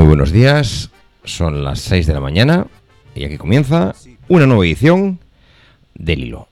Muy buenos días, son las 6 de la mañana y aquí comienza una nueva edición del Hilo.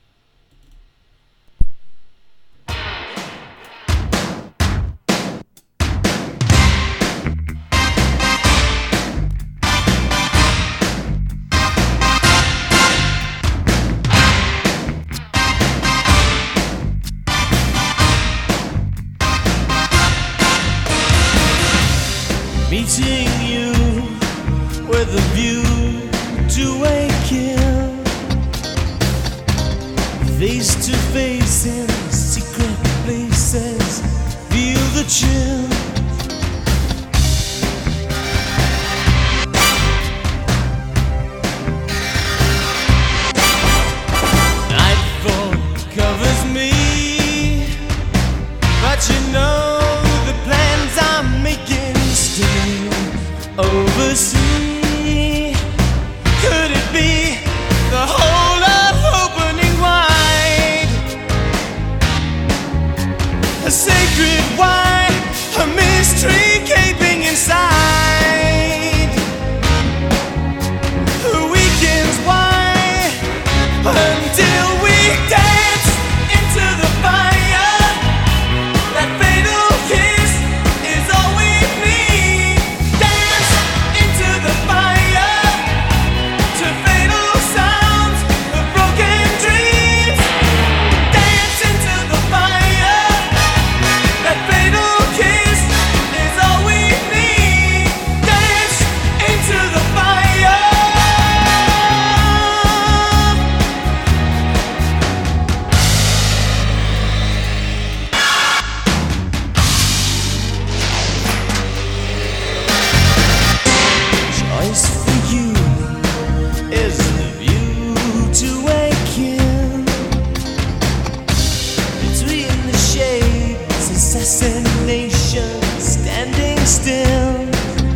Meeting you with a view to a kill, face to face in secret places, feel the chill. Nightfall covers me, but you know the plans I'm making still oversee. Could it be the whole of opening wide? A sacred why, a mystery gaping inside. The weekends why, until we dance into the fire. That fatal kiss is all we need. Dance into the fire, to fatal sounds of broken dreams. Dance into the fire. That fatal kiss is all we need. Dance into the fire. Choice for you is the view to a kill. Between the shades, assassination standing still.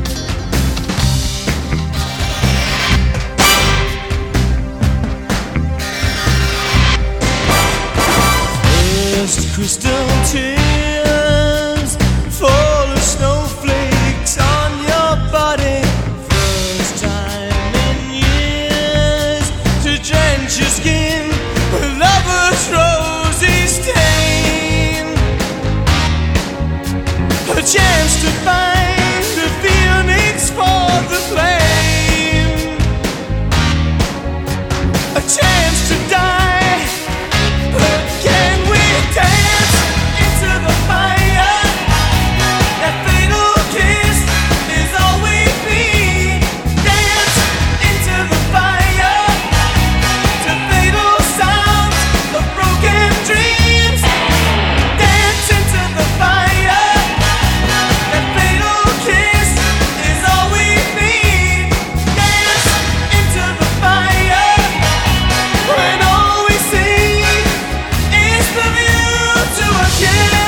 First crystal tears fall as snowflakes on your body. First time in years to drench your skin with lover's rosy stain. A chance to find the phoenix for the flame. A chance to die, but can we dance into the fire? That fatal kiss is all we need. Dance into the fire, to fatal sounds of broken dreams. Dance into the fire. That fatal kiss is all we need. Dance into the fire. When all we see is the view to a kill.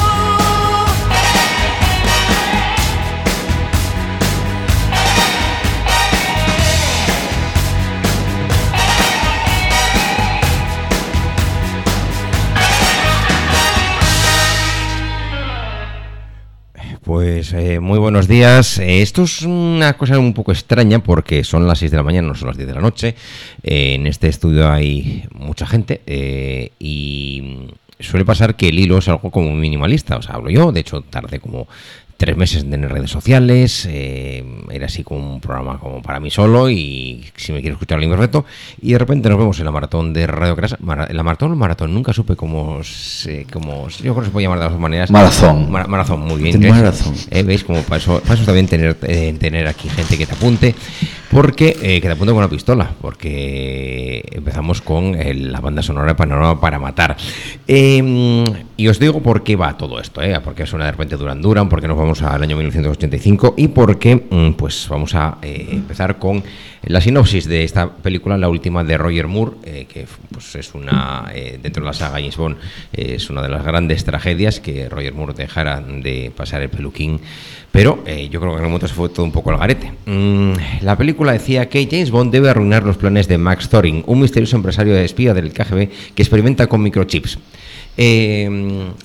Pues muy buenos días. Esto es una cosa un poco extraña porque son las 6 de la mañana, no son las 10 de la noche. En este estudio hay mucha gente y suele pasar que el hilo es algo como minimalista. O sea, hablo yo, de hecho tardé como 3 meses en tener redes sociales, era así como un programa como para mí solo y si me quiero escuchar el reto y de repente nos vemos en la maratón de Radio Crash, la maratón, nunca supe cómo yo creo que se puede llamar de las dos maneras. Maratón. Maratón, muy bien. Maratón. ¿Veis? Como para eso también tener aquí gente que te apunte, porque que te apunte con una pistola, porque empezamos con la banda sonora de Panorama para Matar. Y os digo por qué va todo esto, porque suena de repente Duran Duran, porque nos vamos al año 1985 y porque pues vamos a empezar con la sinopsis de esta película, la última de Roger Moore, que pues es una, dentro de la saga James Bond, es una de las grandes tragedias que Roger Moore dejara de pasar el peluquín, pero yo creo que en el momento se fue todo un poco al garete. La película decía que James Bond debe arruinar los planes de Max Thorin, un misterioso empresario de espía del KGB que experimenta con microchips.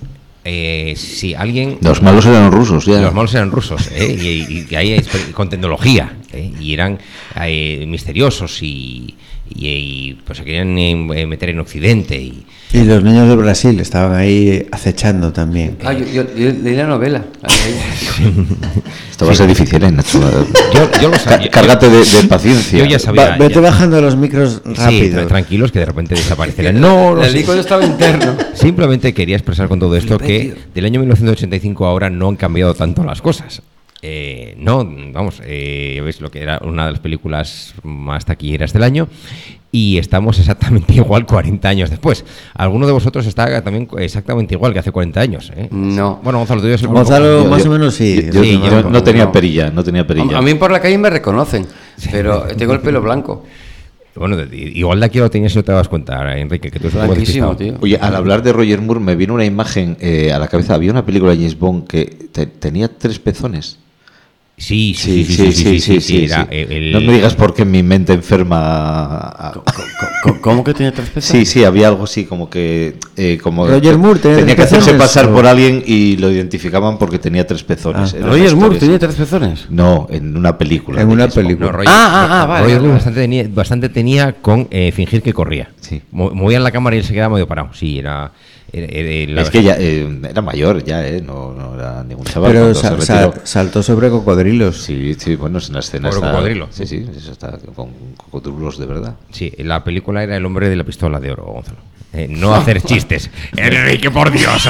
si alguien... Los malos eran rusos, ya. Los malos eran rusos, y ahí con tecnología, y eran misteriosos y pues se querían meter en Occidente. Y los niños de Brasil estaban ahí acechando también. Yo leí la novela. Esto va a ser difícil, Nacho. Yo lo sabía. Cárgate de paciencia. Yo ya sabía. Vete bajando los micros rápido. Sí, tranquilos, que de repente desaparecerán. No La sé. leí cuando estaba interno. Simplemente quería expresar con todo esto que del año 1985 a ahora no han cambiado tanto las cosas. No, vamos, veis lo que era una de las películas más taquilleras del año, y estamos exactamente igual 40 años después. ¿Alguno de vosotros está también exactamente igual que hace 40 años? No. Bueno, Gonzalo, tú eres el Gonzalo, más o menos sí. Yo Sí, no tenía perilla, no tenía perilla. A mí por la calle me reconocen, pero tengo el pelo blanco. Bueno, igual de aquí lo tenías y no te das cuenta, Enrique, que tú eres un poco Blanquísimo, despistado. tío. Oye, al hablar de Roger Moore me vino una imagen a la cabeza. Había una película de James Bond que tenía 3 pezones. Sí. Era No me digas por qué en mi mente enferma. ¿Cómo que tiene 3 pezones? Sí, había algo así como que. Como Roger Moore tenía que hacerse pezones, pasar ¿o? por alguien y lo identificaban porque tenía 3 pezones. Era una ¿Roger historia Moore así. tiene 3 pezones? No, en una película. En de una James Bond. película. No, Roger, vale, Roger Moore vale. bastante tenía con fingir que corría. Sí. Movían la cámara y él se quedaba medio parado. Sí, era Es que ya era mayor, ya, no era ningún chaval. Pero cuando se retiró. saltó sobre cocodrilos. Sí, bueno, es una escena. Pobre cocodrilo. Sí, eso está con cocodrilos de verdad. Sí, la película era El hombre de la pistola de oro, Gonzalo. No hacer chistes. Enrique, por Dios.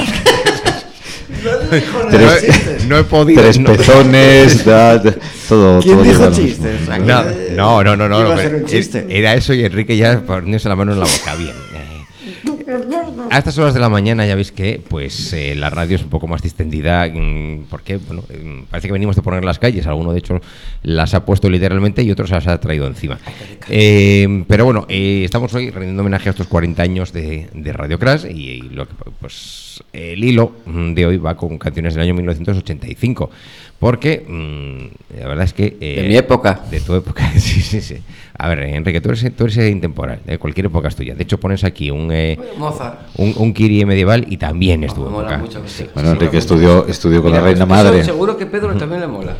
No he podido. 3 pezones, todo. ¿Quién todo dijo lleva lo chistes? mismo. No. Iba a ser pero un chiste. Era eso y Enrique ya poniéndose la mano en la boca. Bien. A estas horas de la mañana ya veis que pues la radio es un poco más distendida, porque bueno, parece que venimos de poner las calles, alguno de hecho las ha puesto literalmente y otros las ha traído encima. Pero bueno, estamos hoy rendiendo homenaje a estos 40 años de Radio Crash, y lo que, pues el hilo de hoy va con canciones del año 1985, porque la verdad es que... De mi época. De tu época, sí. A ver, Enrique, tú eres intemporal, cualquier época es tuya. De hecho, pones aquí un Mozart. un Kyrie medieval y también es tu Me mola época. mucho. Sí. Bueno, Enrique estudió con Mira, la reina pues, madre. Seguro que Pedro también le mola.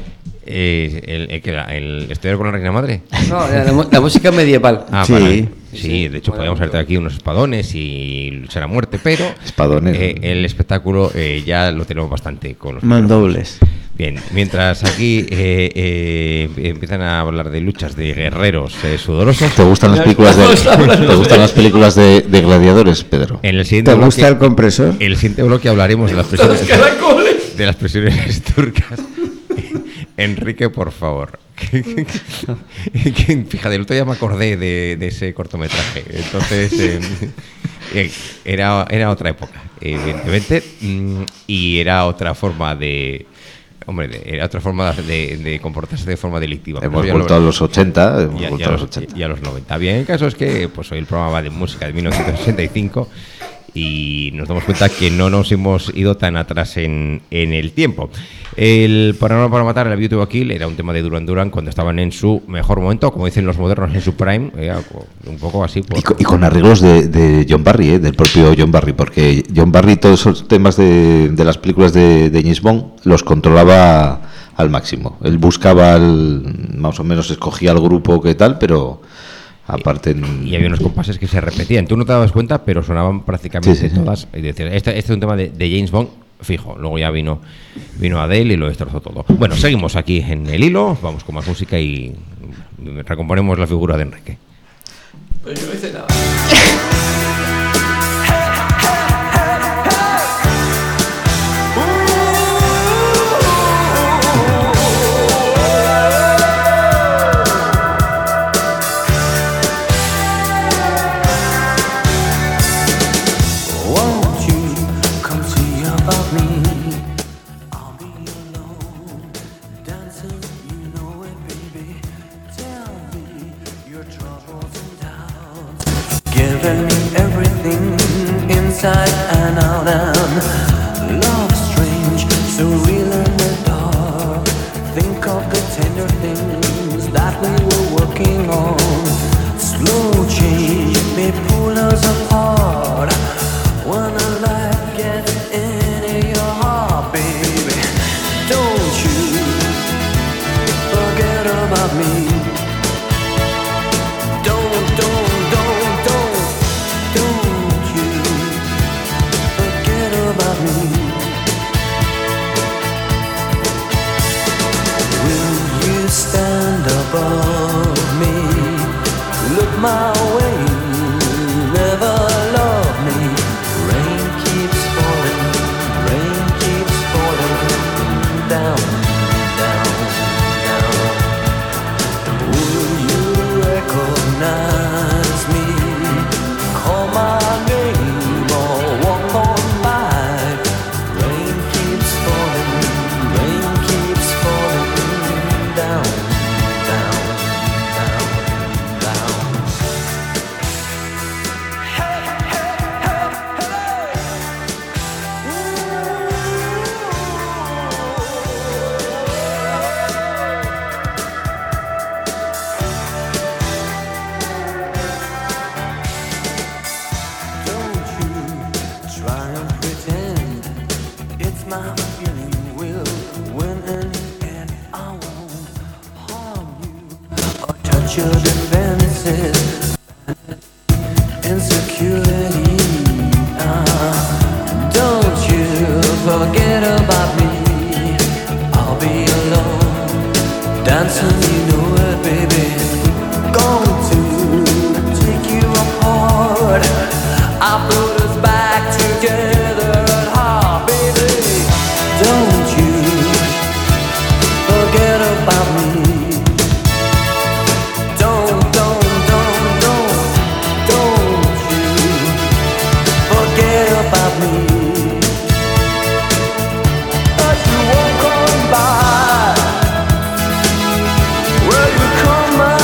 ¿El estudiar con la reina madre? No, la música medieval. Ah, Sí. vale. Sí, de hecho Mola podríamos mucho. hacerte aquí unos espadones y luchar a muerte, pero Espadones. el espectáculo ya lo tenemos bastante con los Mandobles. Bien, mientras aquí empiezan a hablar de luchas de guerreros sudorosos. ¿Te gustan las películas de gladiadores, Pedro? En el siguiente ¿Te bloque, gusta el compresor? en el siguiente bloque hablaremos de las presiones turcas. Enrique, por favor. Fíjate, el otro día me acordé de ese cortometraje. Entonces, era otra época, evidentemente, y era otra forma de... Hombre, era otra forma de comportarse de forma delictiva. Hemos Pero ya vuelto a los 80. y a los 90. Bien, el caso es que pues hoy el programa va de música de 1965 y nos damos cuenta que no nos hemos ido tan atrás en el tiempo. El Panorama para Matar, el Beauty Kill, era un tema de Duran Duran cuando estaban en su mejor momento, como dicen los modernos, en su prime, un poco así. Y con arreglos de John Barry, del propio John Barry, porque John Barry todos esos temas de las películas de James Bond los controlaba al máximo. Él buscaba, más o menos escogía el grupo que tal, pero... aparte y había unos compases que se repetían. Tú no te dabas cuenta, pero sonaban prácticamente Sí. todas. Y decías, este es un tema de James Bond fijo. Luego ya vino Adele y lo destrozó todo. Bueno, seguimos aquí en el hilo, vamos con más música y recomponemos la figura de Enrique. Pues yo no hice nada. Won't you come see about me? I'll be alone, dancing, you know it, baby. Tell me your troubles and doubts. Giving everything inside and out, and love strange, so real in the dark. Think of the tender things that we were working on. Slow change may pull us apart. When a life gets in me. Don't you forget about me. Will you stand above me? Look my way, never love me. Rain keeps falling down, down, down. Will you recognize me? Call my name or walk on by. Rain keeps falling down, down, down, down. Hey, hey, hey, hey. Don't you try and pretend it's my feeling. We'll win in the end. I won't harm you or touch your defenses. Insecurity. Don't you forget about me. I'll be alone, dancing, you know it, baby. Going to take you apart. I put us back together at heart, baby. Don't you forget about me. Don't you forget about me. As you walk on by, will you call my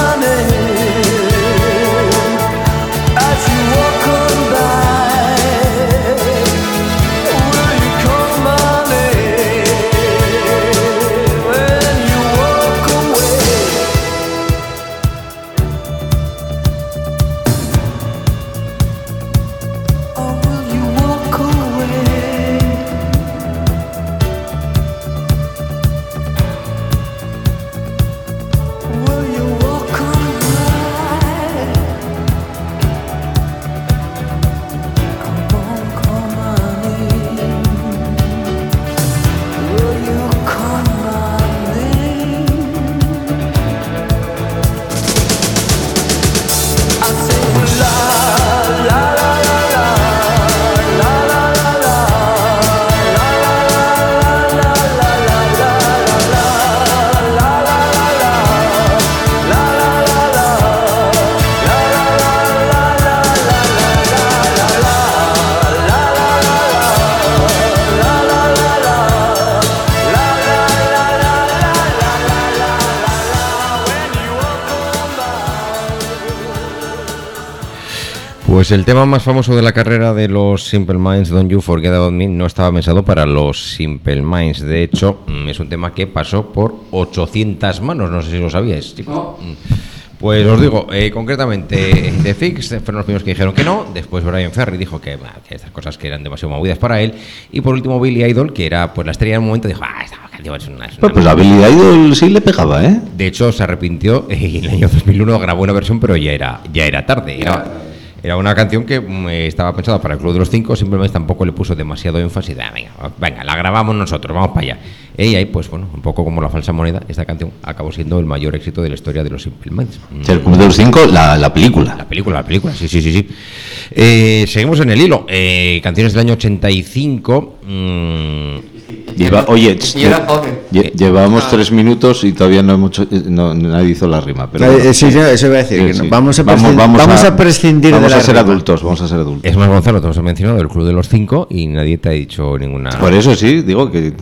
name? As you walk on by, will you call my name? When you walk away. Or will you walk away? Will you walk away? Come on, call my name. Will you call my name? I say la la la la la la la la la Pues el tema más famoso de la carrera de los Simple Minds, Don't You Forget About Me, no estaba pensado para los Simple Minds. De hecho, es un tema que pasó por 800 manos, no sé si lo sabíais. No. Pues os digo, concretamente, The Fix fueron los primeros que dijeron que no. Después Brian Ferry dijo que estas cosas que eran demasiado movidas para él. Y por último Billy Idol, que era pues la estrella del momento, dijo, esta canción es una... Pues la Billy Idol sí le pegaba, ¿eh? De hecho, se arrepintió y en el año 2001 grabó una versión, pero ya era tarde. Era una canción que estaba pensada para el Club de los Cinco, simplemente tampoco le puso demasiado énfasis. Venga, la grabamos nosotros, vamos para allá. Y ahí, pues bueno, un poco como la falsa moneda, esta canción acabó siendo el mayor éxito de la historia de los Simple Minds. El Club de los Cinco, la película. La película, sí. Seguimos en el hilo. Canciones del año 85. Oye, Y era joven. llevamos 3 minutos y todavía nadie hizo la rima. Pero Sí, eso iba a decir. Que sí. no, vamos a prescindir de vamos la a ser rima. adultos, vamos a ser adultos. Es más, Gonzalo, te hemos mencionado el Club de los Cinco y nadie te ha dicho ninguna... Por eso sí, digo que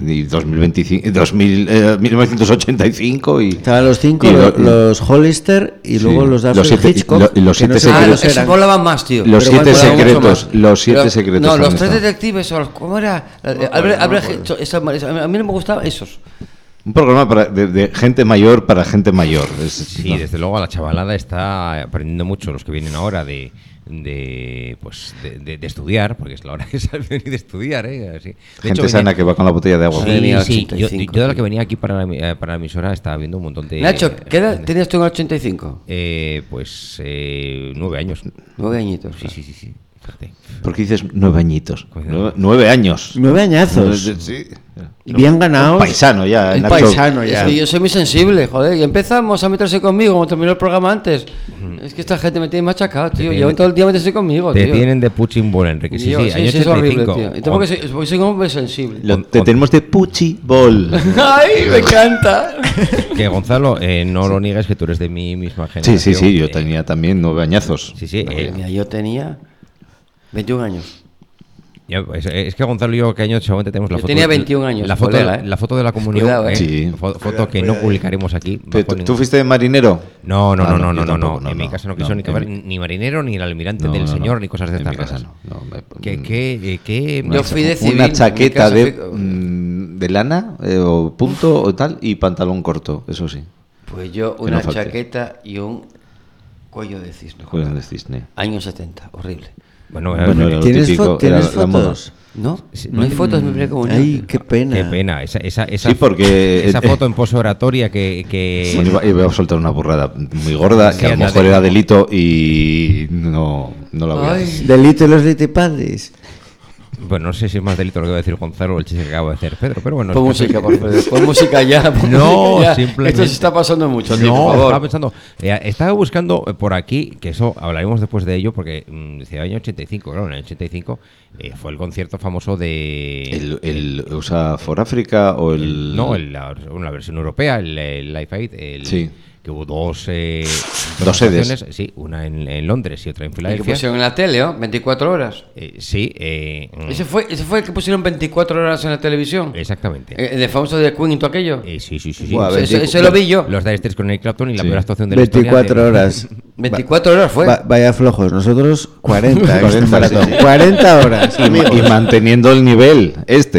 1985 y... Estaban los 5, y los Hollister y Sí, luego los de los Alfred siete- Hitchcock. y los que no siete sé cuáles secretos. Eso eran. molaban más, tío. Los Pero siete molaban mucho secretos, más. los siete Pero- secretos No, los también 3 estaban. detectives, ¿cómo era? A mí no me gustaban esos. Un programa de gente mayor para gente mayor. Sí, desde luego la chavalada está aprendiendo mucho, los que vienen ahora de de estudiar, porque es la hora que sabes venir de estudiar, así. De Gente hecho, sana que va con la botella de agua. Sí. Venía Sí, 85, yo de la sí. que venía aquí para la emisora estaba viendo un montón de... Nacho, ¿qué edad tenías tú en el 85? 9 años. 9 añitos. Sí, sí, sí, sí. Fíjate. ¿Por qué dices 9 añitos? Cuidado. 9 años. 9 añazos. Sí. Bien ganados. Paisano ya. El Nacho. paisano Es ya. que yo soy muy sensible, joder. Y empezamos a meterse conmigo, como terminó el programa antes. Es que esta gente me tiene machacado, tío. Llevan todo el día a meterse conmigo, Te tío. tienen de Puching Ball, Enrique. Sí, Yo- sí, año es horrible, 85. tío. Y tampoco soy un hombre sensible. Te tenemos de Puchi Ball. ¡Ay, me encanta! Que Gonzalo, no lo niegues que tú eres de mi misma Sí, generación. sí, sí, yo tenía también 9 añazos. Sí, sí. Mira, yo tenía 21 años. Es que Gonzalo y yo, que año seguramente tenemos la Yo foto. tenía 21 años, La foto, colega, ¿eh? la foto de la comunión. Cuidado, ¿eh? Sí. Foto que no publicaremos aquí. ¿Tú fuiste marinero? No, Ah, yo no. tampoco, En mi casa no quiso ni en mi- ni marinero, ni el almirante No, del no, señor, no. ni cosas de En mi estas casa raras. no. ¿Qué Yo fui de civil. Una en mi chaqueta casa de, fui- de lana o punto o tal y pantalón corto, eso sí. Pues yo Que una no falte. chaqueta y un cuello de cisne. Juegan de cisne. Años 70, horrible. Bueno, Bueno, era lo ¿Tienes, típico, ¿tienes era la moda. fotos? ¿No? Sí. No hay fotos de mi primera comunión. Ay, qué pena. qué pena. Esa Sí, porque esa foto en pose oratoria que Bueno, iba a soltar una burrada muy gorda, Sí, que a lo anda mejor de- era delito y no la voy a Ay. decir. Delito de los litipadres. bueno, no sé si es más delito lo que va a decir Gonzalo o el chiste que acaba de hacer Pedro, pero bueno. Pon es que- música, por favor. Pon música ya. pon No, música ya. simplemente. Esto se está pasando mucho, tío, No, por favor. estaba pensando, estaba buscando por aquí, que eso hablaremos después de ello, porque decía año 85, claro, en el 85 fue el concierto famoso de... ¿El USA for Africa o el...? No, la versión europea, el Live Aid, Sí. que hubo dos sedes. presentaciones, sí, una en Londres y otra en El que Filadelfia. pusieron en la tele, ¿no? 24 horas. Sí, Ese fue el que pusieron 24 horas en la televisión. exactamente. De famoso de Queen y todo aquello. Sí. Buah, Ese lo vi yo. Los Dire Straits con Eric Clapton y la Sí. peor actuación de la historia 24 de- horas. 24 horas fue. Vaya flojos. Nosotros 40. este 40, maratón. sí. 40 horas. Y manteniendo el nivel,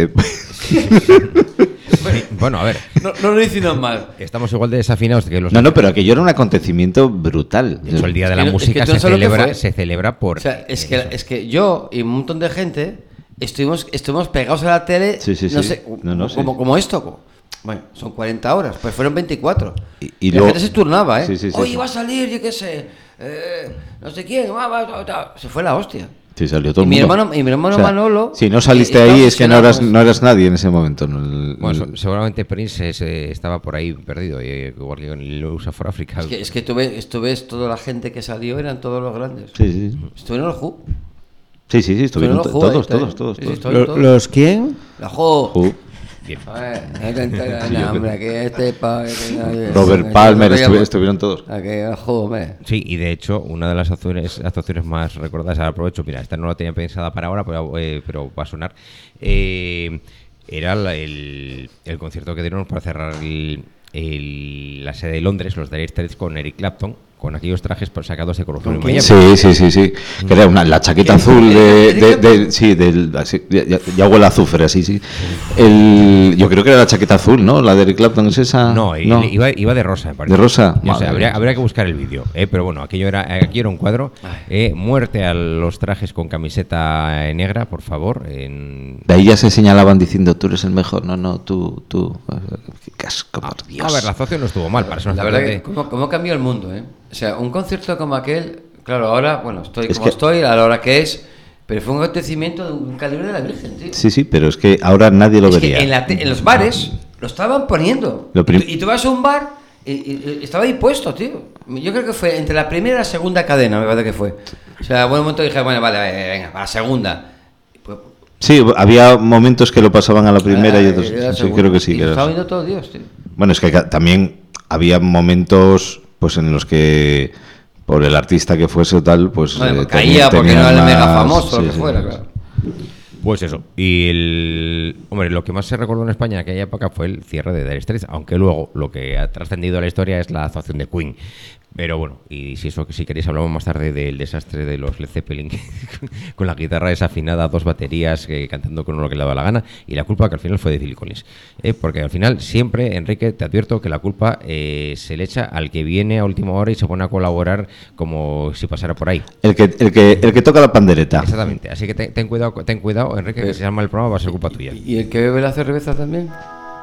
Bueno, a ver, No lo hicieron mal. estamos igual de desafinados que los... No, pero aquello era un acontecimiento brutal. De hecho, el Día de Es la que no- Música es que tú no sabes lo que fue. se celebra por... O sea, es que yo y un montón de gente estuvimos pegados a la tele. Sí, sí, no sí. sé, No, sí. como esto. Bueno, son 40 horas, pues fueron 24. Y la luego- gente se turnaba, ¿eh? Sí, sí, sí, Oye, sí. va a salir, yo qué sé, no sé quién, se fue la hostia. Sí, salió todo Y el mi mundo. hermano Manolo, Si no saliste estaba ahí es que no obsesionado. eras nadie en ese momento. ¿no? Bueno, seguramente Prince estaba por ahí perdido, igual que con el USA for Africa. Es que tú ves toda la gente que salió, eran todos los grandes. Sí, sí. Estuvieron los Who. Sí, estuvieron Estuvieron los Who, todos. sí, sí, estuvieron todos. ¿Los quién? La Who. Who. Bien. A ver, hay que entrar, no, hombre, que Robert Palmer, estuvieron todos. Aquel Who, hombre. Sí, y de hecho, una de las actuaciones más recordadas, ahora aprovecho, mira, esta no la tenía pensada para ahora, pero va a sonar, era el concierto que dieron para cerrar la sede de Londres, los Dire Straits, con Eric Clapton, con aquellos trajes sacados de Corrupción en Miami. Sí. Que era la chaqueta azul ya huele a azufre, así, sí. Yo creo que era la chaqueta azul, ¿no? La de Eric Clapton es esa. No, iba de rosa, me parece. ¿De rosa? No sé, Madre. habría que buscar el vídeo. Pero bueno, aquí era un cuadro. Muerte a los trajes con camiseta negra, por favor. De ahí ya se señalaban diciendo, tú eres el mejor. No, tú. Qué casco, por Dios. A ver, la actuación no estuvo mal, para eso La verdad que cómo cambió el mundo, ¿eh? O sea, un concierto como aquel, claro, ahora, bueno, estoy Es como que- estoy, a la hora que es, pero fue un acontecimiento de un calibre de la Virgen, tío. Sí, pero es que ahora nadie lo Es vería. que en los bares lo estaban poniendo. Lo prim- Y tú vas a un bar y estaba ahí puesto, tío. Yo creo que fue entre la primera y la segunda cadena, me parece que fue. O sea, a buen momento dije, bueno, vale, venga, para la segunda. Y pues, Sí, había momentos que lo pasaban a la primera y otros. era la Sí, segunda. creo que sí. Y que lo era estaba así. viendo todo Dios, tío. Bueno, es que también había momentos pues en los que por el artista que fuese o tal, pues Bueno, caía porque tenían no era el mega más- famoso, lo sí, que sí, fuera, sí. claro. Pues eso. Y hombre, lo que más se recordó en España en aquella época fue el cierre de Dire Straits, aunque luego lo que ha trascendido a la historia es la actuación de Queen. Pero bueno, y si queréis hablamos más tarde del desastre de los Led Zeppelin con la guitarra desafinada, 2 baterías, cantando con lo que le daba la gana, y la culpa que al final fue de Phil Collins. Porque al final siempre, Enrique, te advierto que la culpa se le echa al que viene a última hora y se pone a colaborar como si pasara por ahí. El que toca la pandereta. Exactamente, así que ten cuidado, Enrique, que si se llama el programa va a ser culpa tuya. ¿Y el que bebe la cerveza también?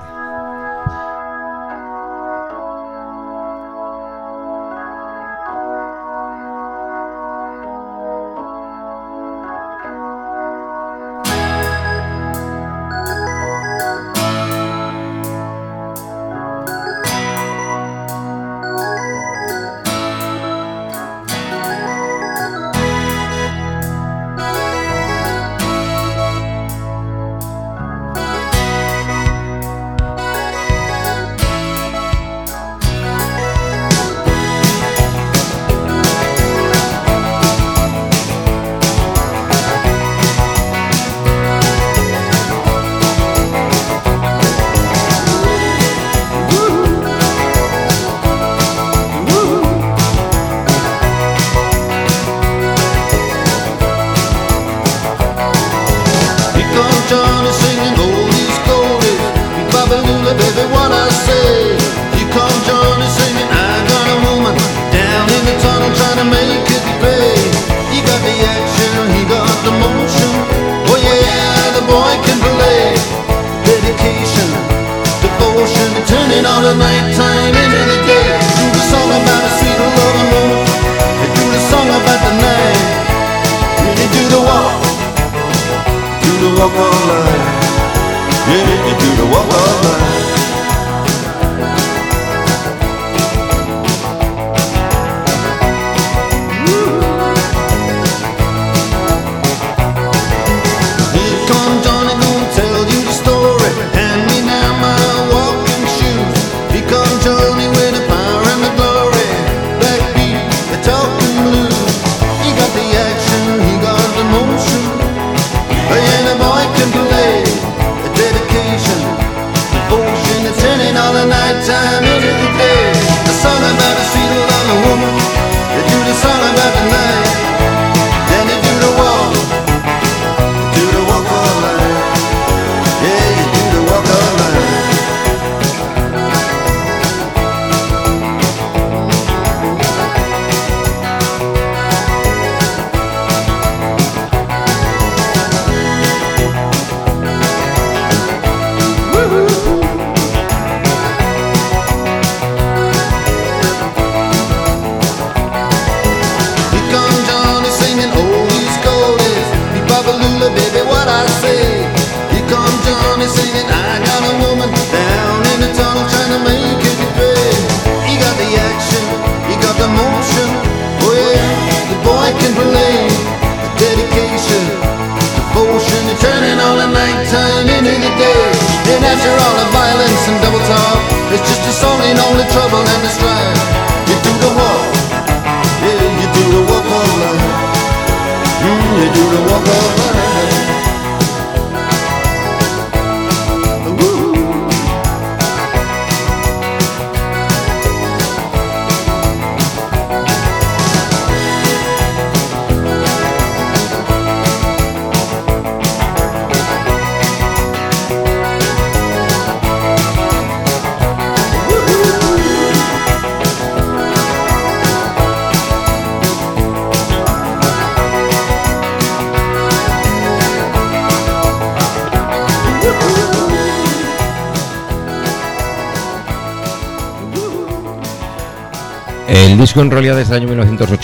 El disco en realidad es del año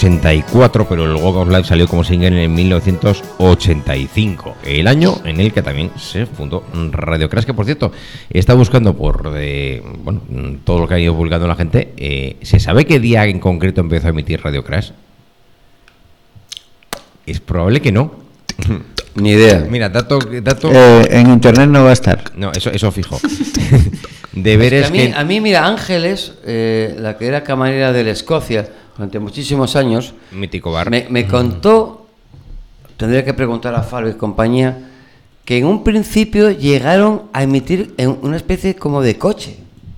1984, pero el Walk of Life salió como single en 1985, el año en el que también se fundó Radio Crash, que por cierto está buscando por todo lo que ha ido publicando la gente. ¿Se sabe qué día en concreto empezó a emitir Radio Crash? Es probable que no. Ni idea. Mira, dato. En internet no va a estar. No, eso fijo. Deberes a mí, mira, Ángeles, la que era camarera de la Escocia durante muchísimos años, mítico bar. me contó, tendría que preguntar a Fabio y compañía, que en un principio llegaron a emitir en una especie como de coche.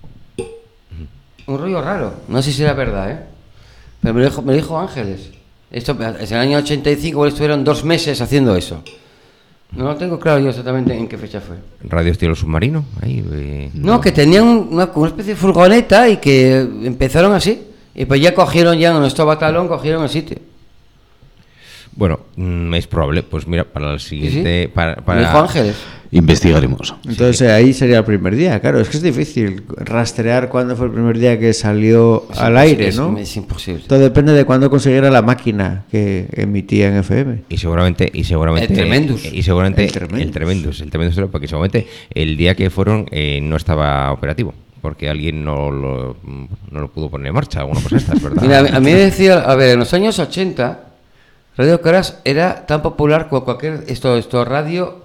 Un rollo raro. No sé si era verdad, ¿eh? Pero me lo dijo Ángeles. Esto es el año 85, bueno, estuvieron 2 meses haciendo eso. No lo tengo claro yo exactamente en qué fecha fue. Radio estilo submarino. Ahí, No, que tenían una especie de furgoneta y que empezaron así. Y pues ya cogieron, ya en nuestro batalón, cogieron el sitio. Bueno, es probable. Pues mira, para el siguiente... Sí. Para, Me dijo Ángeles. Investigaremos. Entonces ahí sería el primer día, claro, es que es difícil rastrear cuándo fue el primer día que salió al aire, ¿no? Es imposible. Todo depende de cuándo consiguiera la máquina que emitía en FM. Y seguramente El Tremendous. y seguramente El Tremendous. el Tremendous, porque seguramente el día que fueron no estaba operativo, porque alguien no lo pudo poner en marcha, alguna cosa de estas, ¿verdad? Mira, a mí me decía, a ver, en los años 80 Radio Crash era tan popular como cualquier radio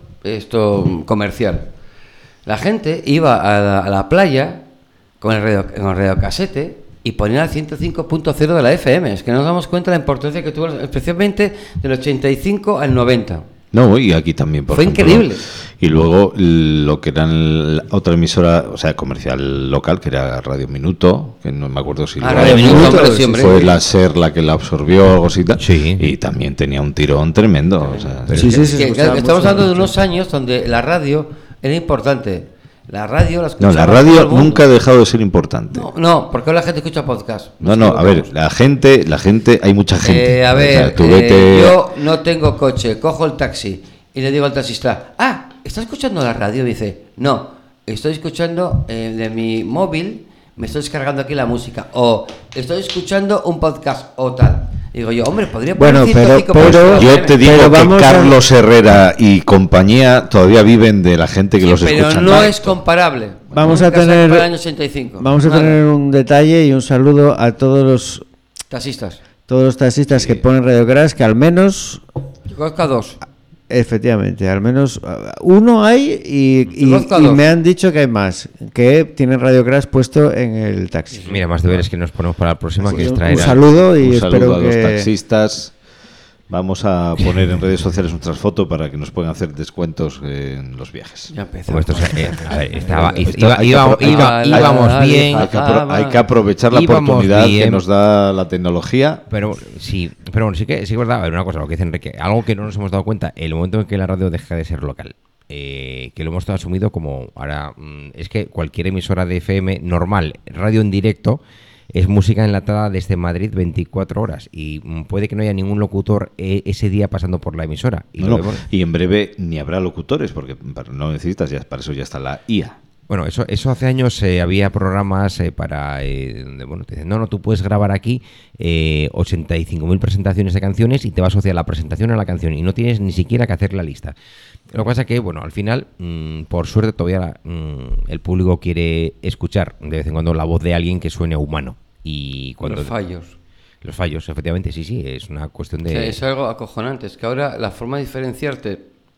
comercial. La gente iba a la playa con el radiocasete y ponía el 105.0 de la FM. Es que nos damos cuenta de la importancia que tuvo, especialmente del 85 al 90. No, y aquí también, por Fue ejemplo. increíble. Y luego lo que era otra emisora, o sea, comercial local, que era Radio Minuto, que no me acuerdo si Radio Minuto, hombre, siempre. fue la SER la que la absorbió o algo así. Sí. Y también tenía un tirón tremendo. O sea, Sí, sí, Es que, escuchaba estamos mucho, hablando de mucho. unos años donde la radio era importante. La radio no, escuchaba la todo radio el mundo. nunca ha dejado de ser importante. No, porque ahora la gente escucha podcast. No, a ver, la gente, hay mucha gente. A O ver, sea, tú vete- yo no tengo coche, cojo el taxi y le digo al taxista, ¿estás escuchando la radio? Y dice, no, estoy escuchando de mi móvil, me estoy descargando aquí la música, o estoy escuchando un podcast o tal. Digo yo, hombre, podría Bueno, poner pero 105%. Yo te digo Pero que vamos a- Carlos Herrera y compañía todavía viven de la gente que los pero escucha. no es comparable. Vamos a Nunca se tener- compara el año 85. Vamos a Nada. tener un detalle y un saludo a todos Taxistas. los taxistas que ponen Radio Crash, que al menos, Yo conozco a 2. efectivamente, al menos uno hay y Conozco a y 2. me han dicho que hay más, que tienen Radio Crash puesto en el taxi. Mira, más deberes que nos ponemos para la próxima, que es Un traer saludo y Un saludo espero a los que... taxistas. Vamos a poner en redes sociales nuestras fotos para que nos puedan hacer descuentos en los viajes. Ya empezó. Como esto, a ver, estaba, Esto hay que íbamos hay- bien, Hay que aprovechar la Íbamos oportunidad que bien. nos da la tecnología. pero bueno, sí que es verdad. A ver, una cosa, lo que dice Enrique, algo que no nos hemos dado cuenta, el momento en que la radio deja de ser local, que lo hemos todo asumido como ahora, es que cualquier emisora de FM normal, radio en directo, es música enlatada desde Madrid 24 horas y puede que no haya ningún locutor ese día pasando por la emisora. Y, lo vemos. Y en breve ni habrá locutores, porque no necesitas, ya para eso ya está la IA. Bueno, eso hace años había programas para donde, bueno, te dicen, no, tú puedes grabar aquí 85.000 presentaciones de canciones y te va a asociar la presentación a la canción y no tienes ni siquiera que hacer la lista. Lo que pasa es que, bueno, al final, por suerte todavía el público quiere escuchar de vez en cuando la voz de alguien que suene humano. Y cuando Los fallos. Los fallos, efectivamente, sí, es una cuestión O sea, de... es algo acojonante. Es que ahora la forma de diferenciarte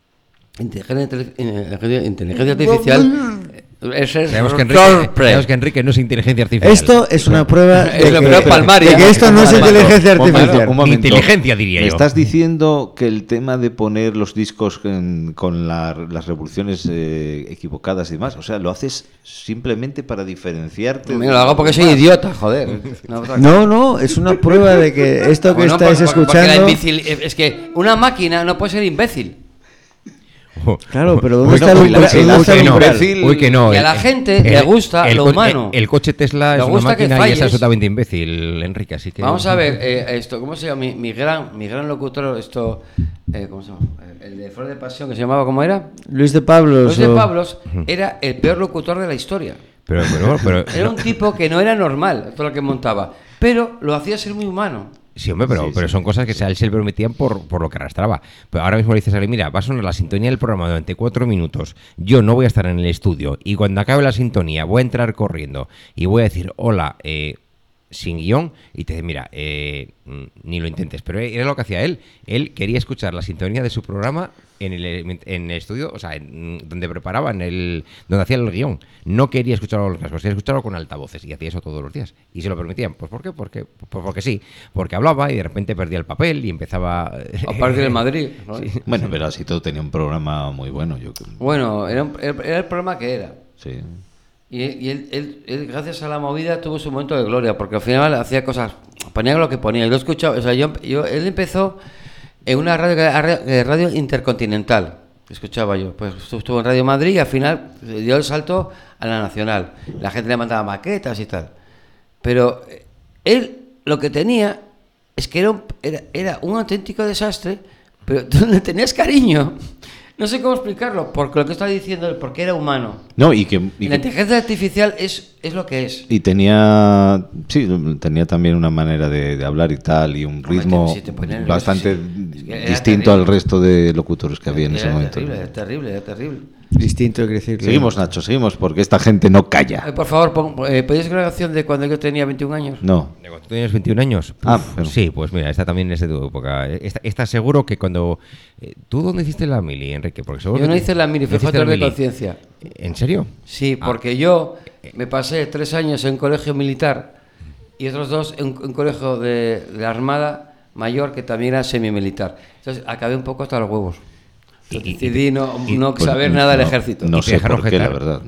inteligencia artificial es ser Sabemos que sorpresa. Enrique no es inteligencia artificial. Esto es una prueba de Es la prueba palmaria. de que esto no es Palmaria. inteligencia Un momento, artificial. un momento. Inteligencia, diría ¿Me yo. estás diciendo que el tema de poner los discos con las revoluciones equivocadas y demás, o sea, lo haces simplemente para diferenciarte? Mira, lo hago porque soy idiota, joder. No, es una prueba de que esto que Bueno, estáis porque la escuchando... es que una máquina no puede ser imbécil. Claro, pero ¿dónde Bueno, está el uy, umbral? el ¿Dónde está el que no. umbral? Imbécil. Uy, que no. Y a la gente le gusta lo humano. El coche Tesla Le es una gusta que máquina y falles. es absolutamente imbécil, Enrique, así que... Vamos a ver, esto, ¿cómo se llama? Mi gran locutor, ¿cómo se llama? El de Flor de Pasión, que se llamaba, ¿cómo era? Luis de Pablos. Luis de o- Pablos era el peor locutor de la historia. Pero Era un tipo que no era normal, todo lo que montaba, pero lo hacía ser muy humano. sí, hombre, pero son cosas que a él se le permitían por lo que arrastraba. Pero ahora mismo le dices a él, mira, va a sonar la sintonía del programa durante 4 minutos. Yo no voy a estar en el estudio y cuando acabe la sintonía voy a entrar corriendo y voy a decir, hola, sin guión y te dice, mira, ni lo intentes. Pero era lo que hacía él. Él quería escuchar la sintonía de su programa en el estudio, o sea, donde preparaban donde hacían el guión. No quería escucharlo con los cascos, quería escucharlo con altavoces y hacía eso todos los días. Y se lo permitían. ¿Pues por qué? Pues porque sí. Porque hablaba y de repente perdía el papel y empezaba... Aparte del Madrid, ¿no? Sí. Bueno, pero así todo tenía un programa muy bueno. Bueno, era el programa que era. Sí. Y él, gracias a la movida, tuvo su momento de gloria, porque al final hacía cosas, ponía lo que ponía. Yo lo escuchaba, o sea, él empezó en una radio Intercontinental, que escuchaba yo. Pues estuvo en Radio Madrid y al final dio el salto a la Nacional. La gente le mandaba maquetas y tal. Pero él lo que tenía es que era un auténtico desastre, pero donde tenías cariño. No sé cómo explicarlo, porque lo que está diciendo, porque era humano. No, La inteligencia artificial es lo que es. Y tenía también una manera de hablar y tal, y un ritmo bastante distinto al resto de locutores que había en ese momento. Era terrible. Distinto, quiere decir. Seguimos, Nacho, seguimos, porque esta gente no calla. Por favor, ¿podéis una canción de cuando yo tenía 21 años? No. Cuando tú tenías 21 años. Pero... Sí, pues mira, esta también es de tu época. Esta seguro que cuando... ¿Tú dónde hiciste la mili, Enrique? Porque seguro Yo no que hice la mili, fue ¿no hiciste falta la de mili? conciencia. ¿En serio? Sí, porque yo me pasé 3 años en colegio militar y otros 2 en colegio de la Armada Mayor, que también era semimilitar. Entonces acabé un poco hasta los huevos. Entonces, decidí no pues, saber nada del ejército. No ¿Y te sé dejaron por qué, la jetar? verdad.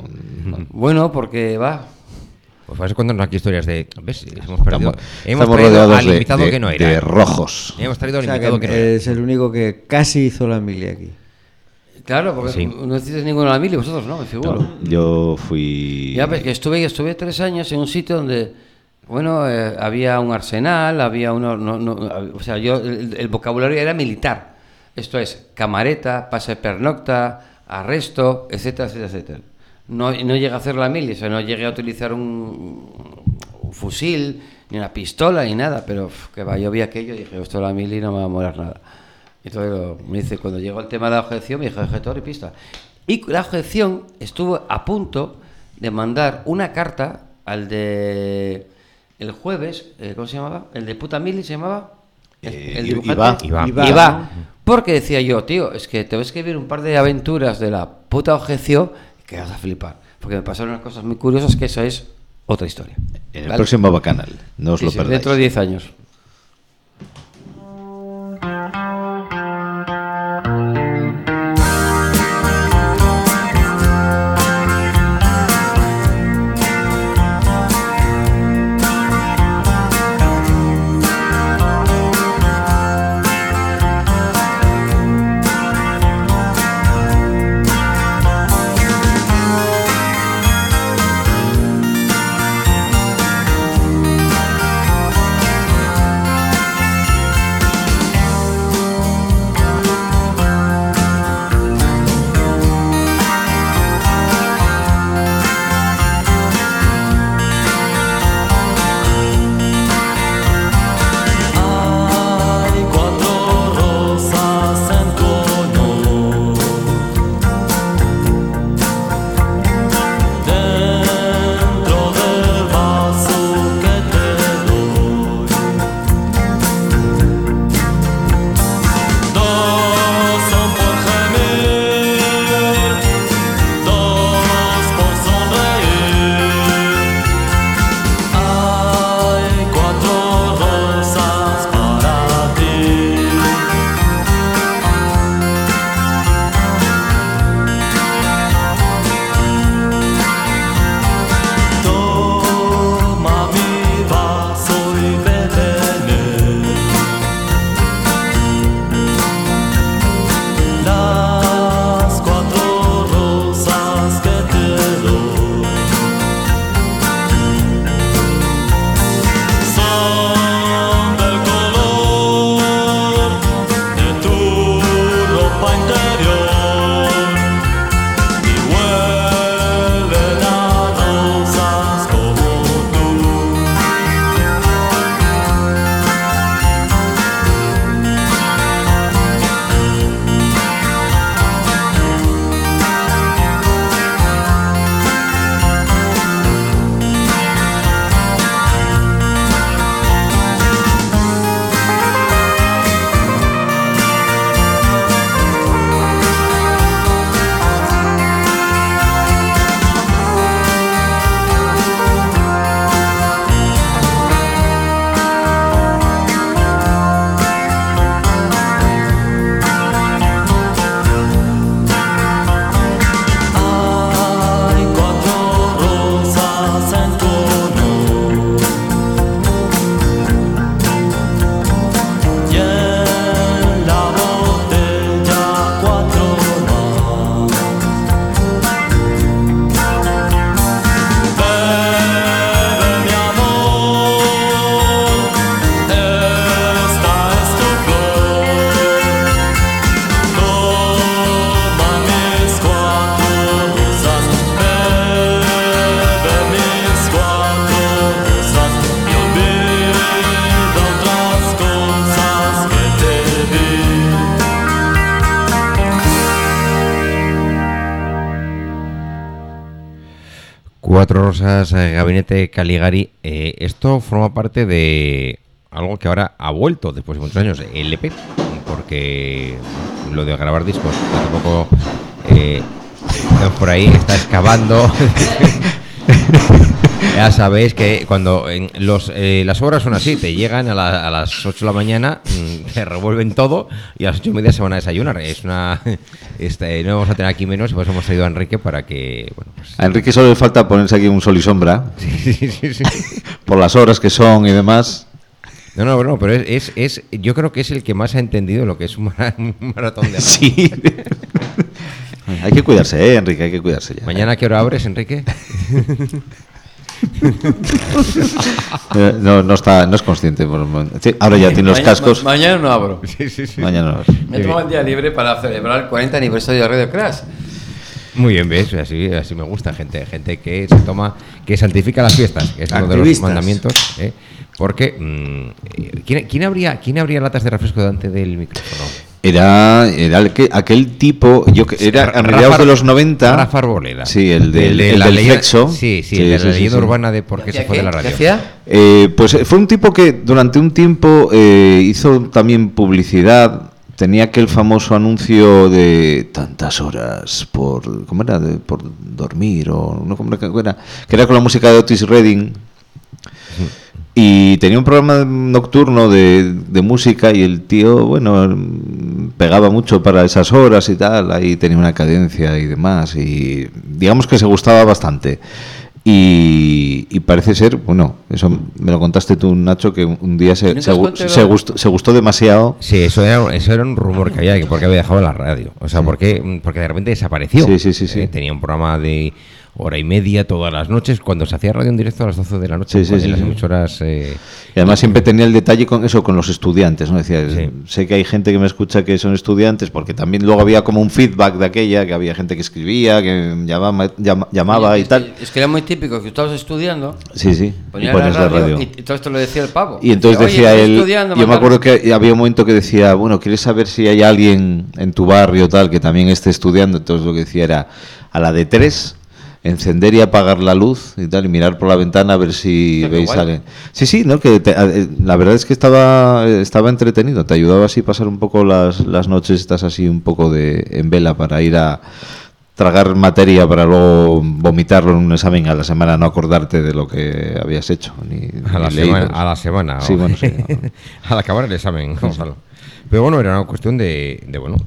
Bueno, porque va. Pues vas contando aquí historias de... ¿Ves? Hemos perdido... Estamos traído rodeados al invitado que no era. de rojos. Hemos traído O al sea, invitado que no era. es el único que casi hizo la mili aquí. Claro, porque Sí. no hiciste ninguno de la mili, vosotros no, me figuro. No, yo fui... Ya, pues, que estuve 3 años en un sitio donde, bueno, había un arsenal, había o sea, yo el vocabulario era militar. Esto es camareta, pase pernocta, arresto, etcétera. No llegué a hacer la mili, o sea, no llegué a utilizar un fusil, ni una pistola, ni nada, pero que va, yo vi aquello y dije, esto de la mili no me va a molar nada. Entonces me dice, cuando llegó el tema de la objeción, me dijo, objetor y pista. Y la objeción estuvo a punto de mandar una carta al de el jueves, ¿cómo se llamaba? El de puta mili se llamaba. El dibujante. Iba. Porque decía yo, tío, es que te voy a escribir un par de aventuras de la puta objeción que vas a flipar. Porque me pasaron unas cosas muy curiosas que eso es otra historia. En el ¿Vale? próximo Bacanal, no os Sí, lo sí, perdáis. dentro de 10 años. Tell Cuatro Rosas, Gabinete Caligari. Esto forma parte de algo que ahora ha vuelto después de muchos años, el EP, porque lo de grabar discos tampoco por ahí está excavando. Ya sabéis que cuando las obras son así, te llegan a las 8 de la mañana, te revuelven todo y a las 8:30 se van a desayunar. No vamos a tener aquí menos, y por eso hemos traído a Enrique para que... Bueno, pues... A Enrique solo le falta ponerse aquí un sol y sombra, Sí. por las horas que son y demás. No, pero yo creo que es el que más ha entendido lo que es un maratón de... Sí. Hay que cuidarse, Enrique, hay que cuidarse ya. ¿Mañana a qué hora abres, Enrique? No es consciente por el momento. Sí, ahora ya tiene los cascos. Mañana no abro. Sí. Mañana no. Me tomo el día libre para celebrar el 40 aniversario de Radio Crash. Muy bien, ¿ves? Así me gusta, gente que se toma, que santifica las fiestas, que es uno de los Activistas. mandamientos, porque ¿quién abría latas de refresco delante del micrófono? Era aquel tipo, era a mediados Rafa- de los 90. Rafa Arboleda. Sí, el del leyenda- sexo. Sí, el de la leyenda urbana de por qué se fue de la radio. ¿Qué hacía? Pues fue un tipo que durante un tiempo hizo también publicidad. Tenía aquel famoso anuncio de tantas horas ¿cómo era? Por dormir o no, ¿cómo era? Que era con la música de Otis Redding. Y tenía un programa nocturno de música y el tío, bueno, pegaba mucho para esas horas y tal, ahí tenía una cadencia y demás, y digamos que se gustaba bastante. Y parece ser, bueno, eso me lo contaste tú, Nacho, que un día se gustó demasiado. Sí, eso era un rumor que había, porque había dejado la radio. O sea, porque de repente desapareció. Sí. Tenía un programa de hora y media todas las noches, cuando se hacía radio en directo a las 12 de la noche, en las emisoras... Y además siempre tenía el detalle con eso, con los estudiantes, ¿no? Decía, sé que hay gente que me escucha que son estudiantes, porque también luego había como un feedback de aquella, que había gente que escribía, que llamaba Oye, y tal. Es que era muy típico que estabas estudiando, Sí, y ponías pones la la radio, radio. y todo esto lo decía el pavo. Y entonces Oye, decía estoy él, estudiando, yo me mandar- acuerdo que había un momento que decía, bueno, ¿quieres saber si hay alguien en tu barrio tal que también esté estudiando? Entonces lo que decía era, a la de 3, encender y apagar la luz y tal, y mirar por la ventana a ver si Qué veis guay. alguien. Sí, ¿no? Que la verdad es que estaba entretenido, te ayudaba así a pasar un poco las noches estas así un poco en vela para ir a tragar materia para luego vomitarlo en un examen a la semana, no acordarte de lo que habías hecho. A la semana. Sí, bueno, sí. Al acabar el examen, Gonzalo. Pero bueno, era una cuestión de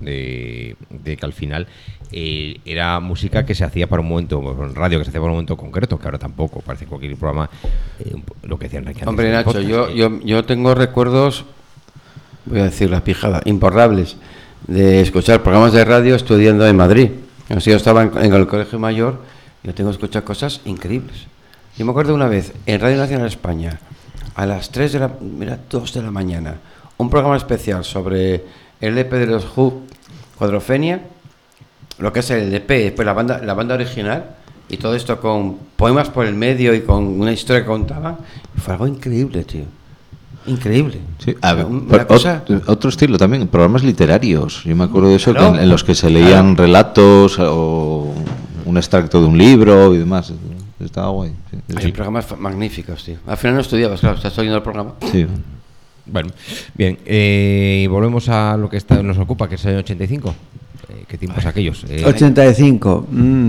que al final era música que se hacía para un momento, en radio que se hacía para un momento concreto, que ahora tampoco, parece que cualquier programa, lo que decía Enrique antes Hombre, del Nacho, podcast, yo tengo recuerdos, voy a decir la pijada, imborrables, de escuchar programas de radio estudiando en Madrid. O sea, yo estaba en el colegio mayor, yo tengo que escuchar cosas increíbles. Yo me acuerdo una vez, en Radio Nacional de España, a las 2 de la mañana, un programa especial sobre el EP de los Who, Cuadrofenia, lo que es el EP, después la banda original, y todo esto con poemas por el medio y con una historia que contaban. Y fue algo increíble, tío. Increíble. Sí, a ver, Una cosa- otro estilo también, programas literarios. Yo me acuerdo de eso, Claro. en los que se leían relatos o un extracto de un libro y demás. Estaba guay. Hay programas magníficos, tío. Al final no estudiabas, claro, estás oyendo el programa. Sí. Bueno, bien, volvemos a lo que nos ocupa, que es el año 85. ¿Qué tiempos aquellos? 85.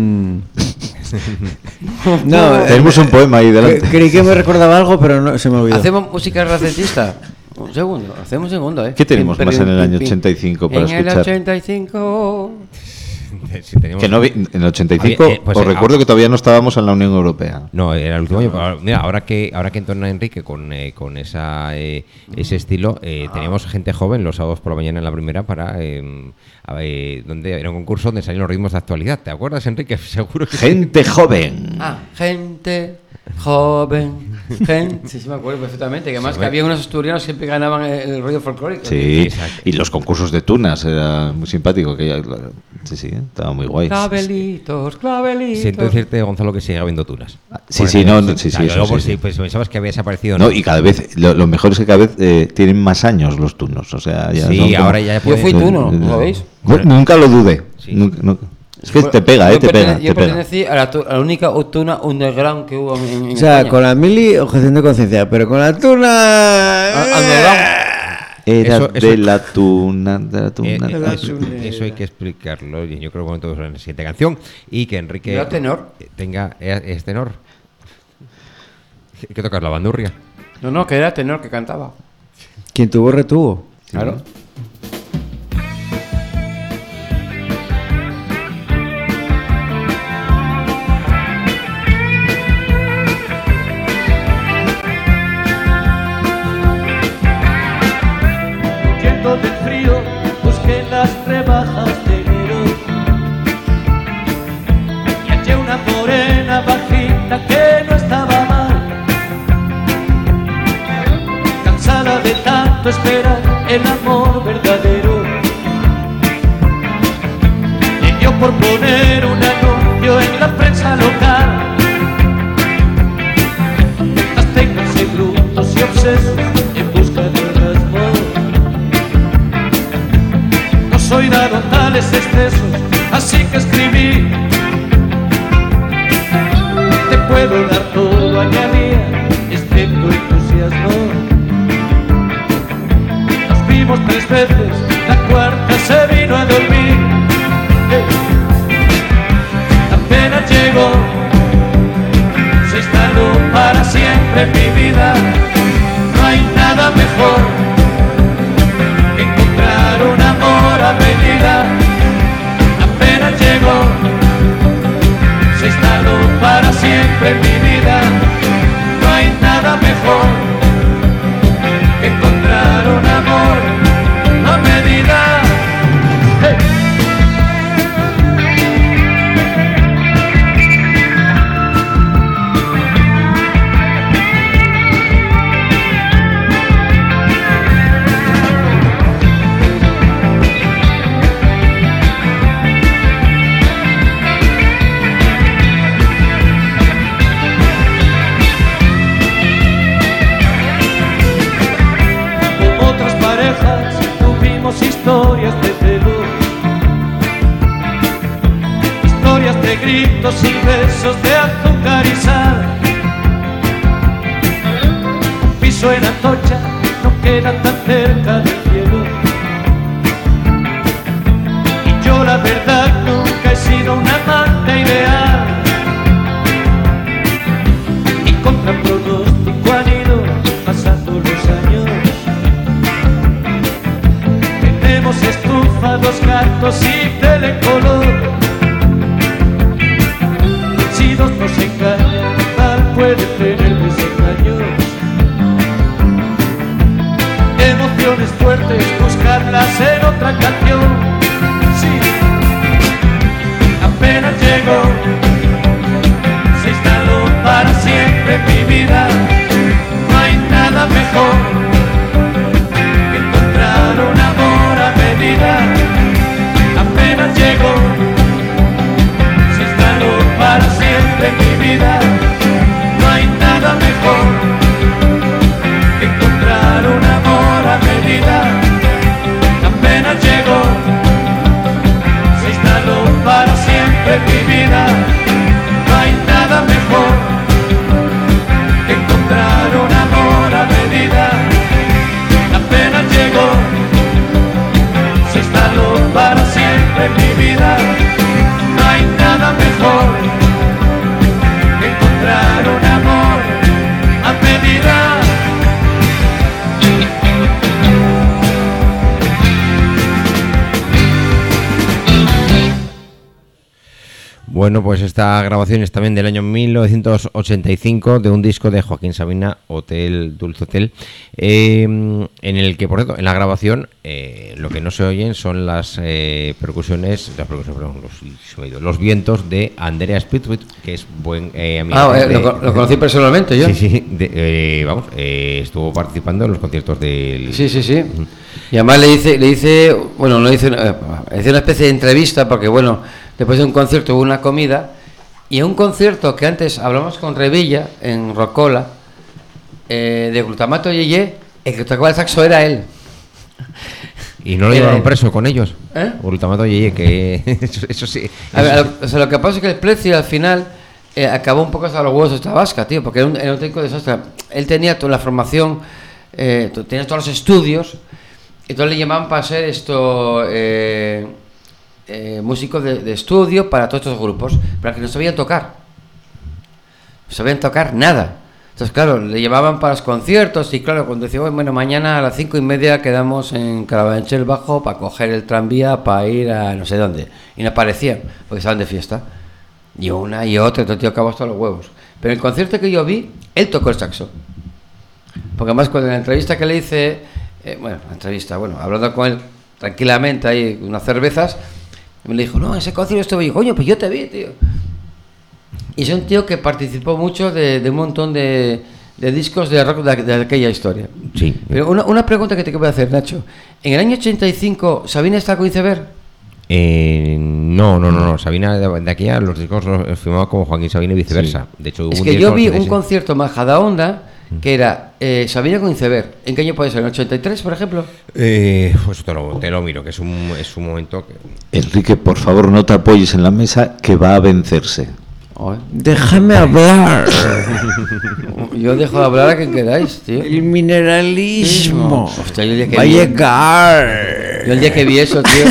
No, Tenemos un poema ahí delante. creí que me recordaba algo, pero no, se me olvidó. ¿Hacemos música renacentista? Un segundo, hacemos un segundo, ¿eh? ¿Qué tenemos Pim, más pim, en el pim, año pim. 85 para En el escuchar? 85... Sí, teníamos- Que no en el 85 Pues, os recuerdo que todavía no estábamos en la Unión Europea. No, era el último año. Mira, ahora que entona Enrique con ese estilo, teníamos gente joven los sábados por la mañana en la primera para donde era un concurso donde salían los ritmos de actualidad. ¿Te acuerdas, Enrique? Seguro que sí. Gente joven. Gente joven, gente... Sí, me acuerdo perfectamente. Que además que había unos asturianos que siempre ganaban el rollo folclórico. Sí, Exacto. y los concursos de tunas, era muy simpático. Sí, estaba muy guay. Clavelitos. Siento decirte, Gonzalo, que sigue habiendo tunas. Sí, Por sí, ejemplo, no, sí, sí, claro, eso por sí. si pues, pensabas que había desaparecido. No, y cada vez, lo mejor es que cada vez tienen más años los turnos. O sea, ya Sí, son como- ahora ya Yo pueden- fui tuno, ¿lo sabéis? Nunca lo dudé. Sí. Nunca. Es que te pega, Yo te pega. Yo pertenecí a la única tuna underground que hubo en O sea, España. con la mili, objeción de conciencia, pero con la tuna. Underground. Era Eso- de la tuna, de la tuna. Eso hay que explicarlo. Y yo creo que todos en la siguiente canción. Y que Enrique ¿Era tenor? tenga. ¿Es tenor? ¿Qué tocas? ¿La bandurria? No, que era tenor que cantaba. Quien tuvo, retuvo. Claro. Huyendo del frío, busqué las rebajas de enero y hallé una morena bajita que no estaba mal. Cansada de tanto esperar el amor verdadero, le dio por poner un anuncio en la prensa local. Las tengas en brutos y obsesos en busca de orgasmo. No soy dado a tales excesos, así que escribí: te puedo dar todo, añadía, excepto entusiasmo. Nos vimos 3 veces, la cuarta se vino a dormir. Apenas llegó, se instaló para siempre en mi vida. No hay nada mejor que encontrar un amor a medida. Apenas llegó, se instaló para siempre en mi vida. No hay nada mejor que encontrar un amor a medida. Hey. Con otras parejas tuvimos historias de celos, historias de gritos y besos de azúcar y sal. Un piso en Atocha no queda tan cerca del cielo, y yo la verdad nunca he sido un amante ideal. Y contra pronóstico han ido pasando los años. Tenemos estufa, 2 gatos y telecolor. Si 2 nos engañan, tal puede tener desengaños. Emociones fuertes, buscarlas en otra canción. Sí, apenas llegó, se instaló para siempre en mi vida. No hay nada mejor que encontrar un amor a medida. Apenas llegó, se instaló para siempre en mi vida. No hay nada mejor que encontrar un amor a medida. Apenas llegó, se instaló para siempre en mi vida. No hay nada mejor que encontrar un amor a medida. Apenas llegó, se instaló para siempre en mi vida. No hay nada mejor que encontrar un amor a medida. Bueno, pues esta grabación es también del año 1985 de un disco de Joaquín Sabina, Hotel Dulce Hotel, en el que, por cierto, en la grabación lo que no se oyen son las percusiones, los vientos de Andrea Spitwood, que es buen amigo. Lo conocí personalmente yo. Sí, sí, estuvo participando en los conciertos del... Sí. Y además le hice una especie de entrevista porque, bueno, después de un concierto hubo una comida y un concierto que antes hablamos con Revilla en Rocola, de Glutamato Yeye, el que tocaba el saxo era él. ¿Y no lo Era llevaron el- preso con ellos? ¿Eh? Ultamato Yeye, que eso sí. A ver, o sea, lo que pasa es que el precio al final acabó un poco hasta los huevos de esta vasca, tío, porque era un auténtico desastre. Él tenía toda la formación, tenía todos los estudios, entonces le llamaban para ser músico de estudio para todos estos grupos, pero que no sabían tocar. No sabían tocar nada. Entonces, claro, le llevaban para los conciertos y, claro, cuando decía, bueno, mañana a las 5:30 quedamos en Carabanchel Bajo para coger el tranvía para ir a no sé dónde. Y no aparecían, porque estaban de fiesta. Y una y otra, entonces, tío, acabó hasta los huevos. Pero en el concierto que yo vi, él tocó el saxo. Porque además, cuando en la entrevista que le hice, hablando con él tranquilamente, ahí, unas cervezas, me dijo, no, ese concierto estuve yo, coño, pues yo te vi, tío. Y es un tío que participó mucho de un montón de discos de rock de aquella historia. Sí. Pero una pregunta que te voy a hacer, Nacho. ¿En el año 85 Sabina está con Iceberg? No. Sabina de aquella, los discos los firmaba como Joaquín Sabina y viceversa. De hecho, hubo Es un que día yo con vi los un 86. concierto Majadahonda que era Sabina con Iceberg. ¿En qué año puede ser? ¿En el 83, por ejemplo? Pues te lo miro, que es un momento que... Enrique, por favor, no te apoyes en la mesa, que va a vencerse. Déjame hablar. Yo dejo de hablar a quien queráis, tío. El mineralismo Hostia, yo el día que va a vi- llegar. Yo el día que vi eso, tío.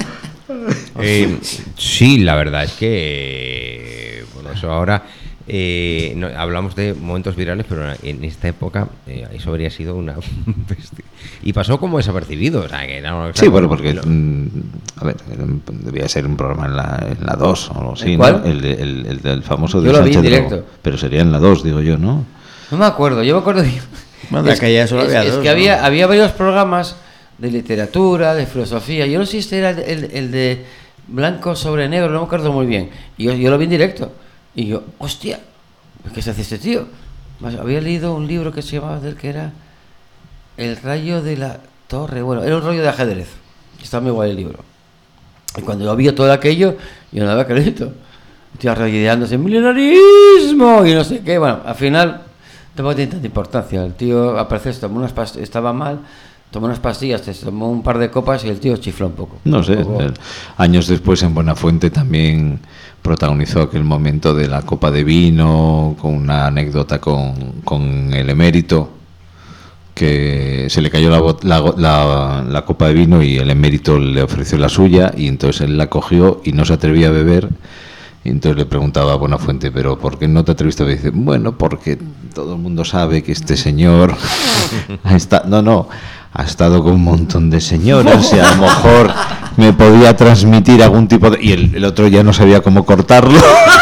Sí, la verdad es que bueno, eso ahora hablamos de momentos virales, pero en esta época eso habría sido una bestia. Y pasó como desapercibido, o sea, que no, Sí, bueno, porque a ver, debía ser un programa en la 2 o algo así, ¿En cuál? ¿no? El del famoso de Yo lo vi en Sánchez directo. Dragó. Pero sería en la 2, digo yo, ¿no? No me acuerdo, yo me acuerdo. Bueno, de aquella solo había dos, que ¿no? había varios programas de literatura, de filosofía. Yo no sé si este era el de blanco sobre negro, no me acuerdo muy bien. Y yo lo vi en directo. Y yo, hostia, ¿qué se hace este tío? Había leído un libro que se llamaba del que era El rayo de la torre. Bueno, era un rollo de ajedrez. Estaba muy guay el libro. Y cuando yo vi todo aquello, yo no daba crédito. Estoy arrodillándose, milenarismo y no sé qué. Bueno, al final tampoco tiene tanta importancia. El tío aparece, tomó unas pastillas, estaba mal, tomó unas pastillas, se tomó un par de copas y el tío chifló un poco. No sé, Un poco. años después en Buenafuente también protagonizó aquel momento de la copa de vino, con una anécdota con el emérito, que se le cayó la copa de vino y el emérito le ofreció la suya y entonces él la cogió y no se atrevía a beber. Y entonces le preguntaba a Buenafuente, ¿pero por qué no te atreviste a beber? Y dice, bueno, porque todo el mundo sabe que este señor ha estado con un montón de señoras y a lo mejor me podía transmitir algún tipo de... Y el otro ya no sabía cómo cortarlo.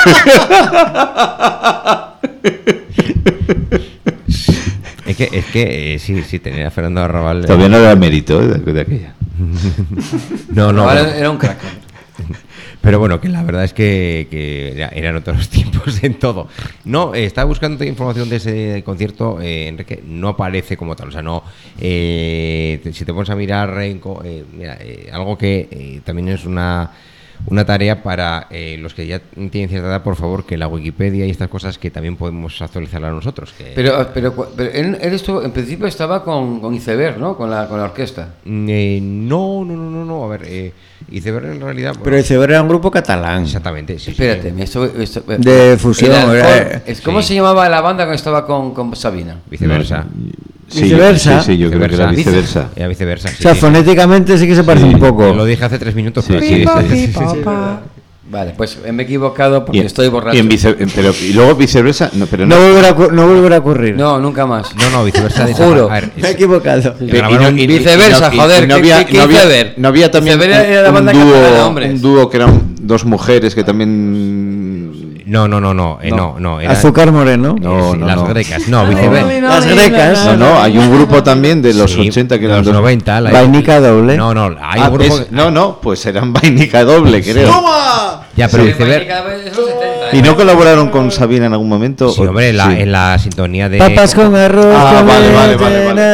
Es que sí, tenía a Fernando Arrabal. Todavía no era mérito de aquella. No, Ahora era un crack. Pero bueno, que la verdad es que eran otros tiempos en todo. No, estaba buscando información de ese concierto, Enrique, no aparece como tal. O sea, no. Si te pones a mirar, algo que también es una tarea para los que ya tienen cierta edad, por favor, que la Wikipedia y estas cosas que también podemos actualizarla nosotros. Que... Pero él estuvo, en principio estaba con Iceberg, ¿no? Con la orquesta. No. A ver, Iceberg en realidad. Pero Iceberg era un grupo catalán. Exactamente, sí. Espérate, De fusión, el era- alcohol, ¿cómo sí. se llamaba la banda cuando estaba con Sabina? Viceversa. Sí, Viceversa. Sí, yo creo que era viceversa. Era viceversa. O sea, fonéticamente sí que se parece Sí. un poco. Lo dije hace 3 minutos, Sí, pero sí, sí. Vale, pues me he equivocado porque estoy borracho. Y luego viceversa, no, pero No volverá a ocurrir. No, nunca más. No, viceversa. de Juro. A ver, Me he equivocado. Viceversa, joder, no había, ¿qué no había- Iceberg? no había también Iceberg era la banda catalana, hombre. un dúo que eran dos mujeres que también no. Era, Azúcar Moreno. No, las no. grecas. No, viceversa. Las grecas. no, hay un grupo también de los Sí, 80 que de eran los dos 90. Vainica doble. No, hay un grupo. pues eran Vainica doble, creo. Ya, pero Sí, viceversa. cada vez es los 70, ¿Y no colaboraron con Sabina en algún momento? Sí, hombre, Sí. en la sintonía de. Papas con arroz. Ah, con vale. leche,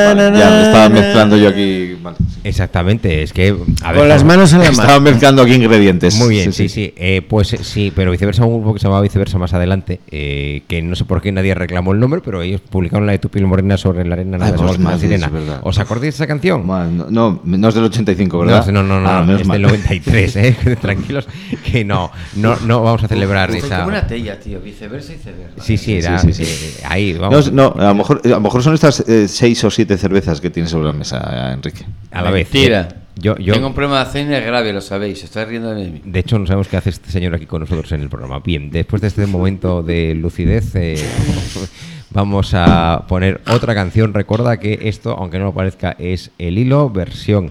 Ya me estaba mezclando yo aquí. Vale. Exactamente, es que... a ver, Con las manos en la Estaba mano. mezclando aquí ingredientes. Muy bien, sí. Pues sí, pero Viceversa, un grupo que se llamaba Viceversa más adelante, que no sé por qué nadie reclamó el nombre, pero ellos publicaron la de Tu piel morena sobre la arena, nada Ay, más pues igual que una madre, sirena. es verdad. ¿Os acordáis de esa canción? No es del 85, ¿verdad? No, Ah, menos es mal. del 93, tranquilos, que no vamos a celebrar Fue esa... como una tella, tío, viceversa y viceversa. Sí, era Sí. ahí, vamos, No, a lo mejor son estas 6 o 7 cervezas que tienes sobre la mesa, Enrique. a la vez. Mentira. Yo, Tengo un problema de Alzheimer grave, lo sabéis. Estoy riendo de mí. de hecho, no sabemos qué hace este señor aquí con nosotros en el programa. Bien, después de este momento de lucidez, vamos a poner otra canción. Recuerda que esto, aunque no lo parezca, es El Hilo, versión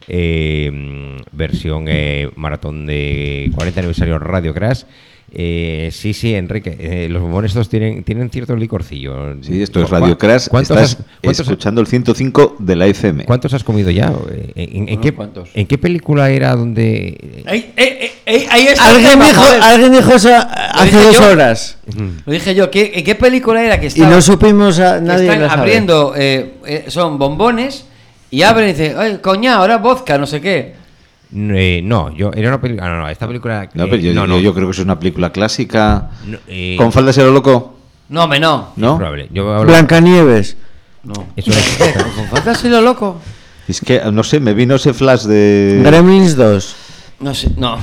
maratón de 40 aniversario Radio Crash. Sí, Enrique, los bombones estos tienen cierto licorcillo. Sí, esto es Radio Crash. Estás escuchando el 105 de la FM. ¿Cuántos has comido ya? ¿Cuántos? ¿En qué película era donde...? Ahí está. Alguien dijo eso hace dije 2 yo. horas. Lo dije yo. ¿En qué película era que Y estaba? no supimos a que nadie. están la sabe. abriendo, son bombones y abren y dicen, ay, coña, ahora vodka, no sé qué. No, era una película... No, esta película... No, pero yo creo que es una película clásica. No, ¿Con faldas a lo loco? No, me no. ¿No? Probable. Yo hablo- Blancanieves. No. Eso es... Con faltas y lo loco. Es que, no sé, me vino ese flash de... Gremlins 2. No sé, no.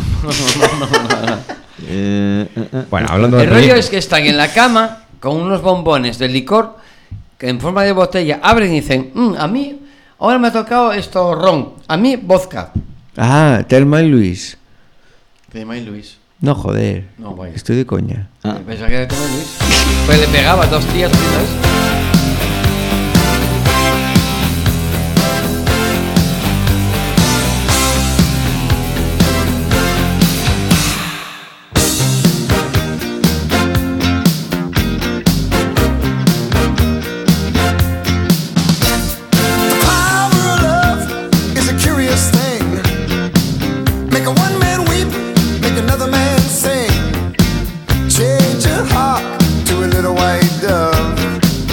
Bueno, hablando de... El rollo es que están en la cama con unos bombones de licor que en forma de botella abren y dicen, a mí ahora me ha tocado esto ron, a mí vodka. Ah, Thelma y Luis. De May Luis. No, joder. No, vaya. Estoy de coña. Pensaba que era de May Luis. Pues le pegaba 2 días haciendo eso. Power of love is a curious thing. Make a one man weep, make another man sing. Change your heart to a little white dove.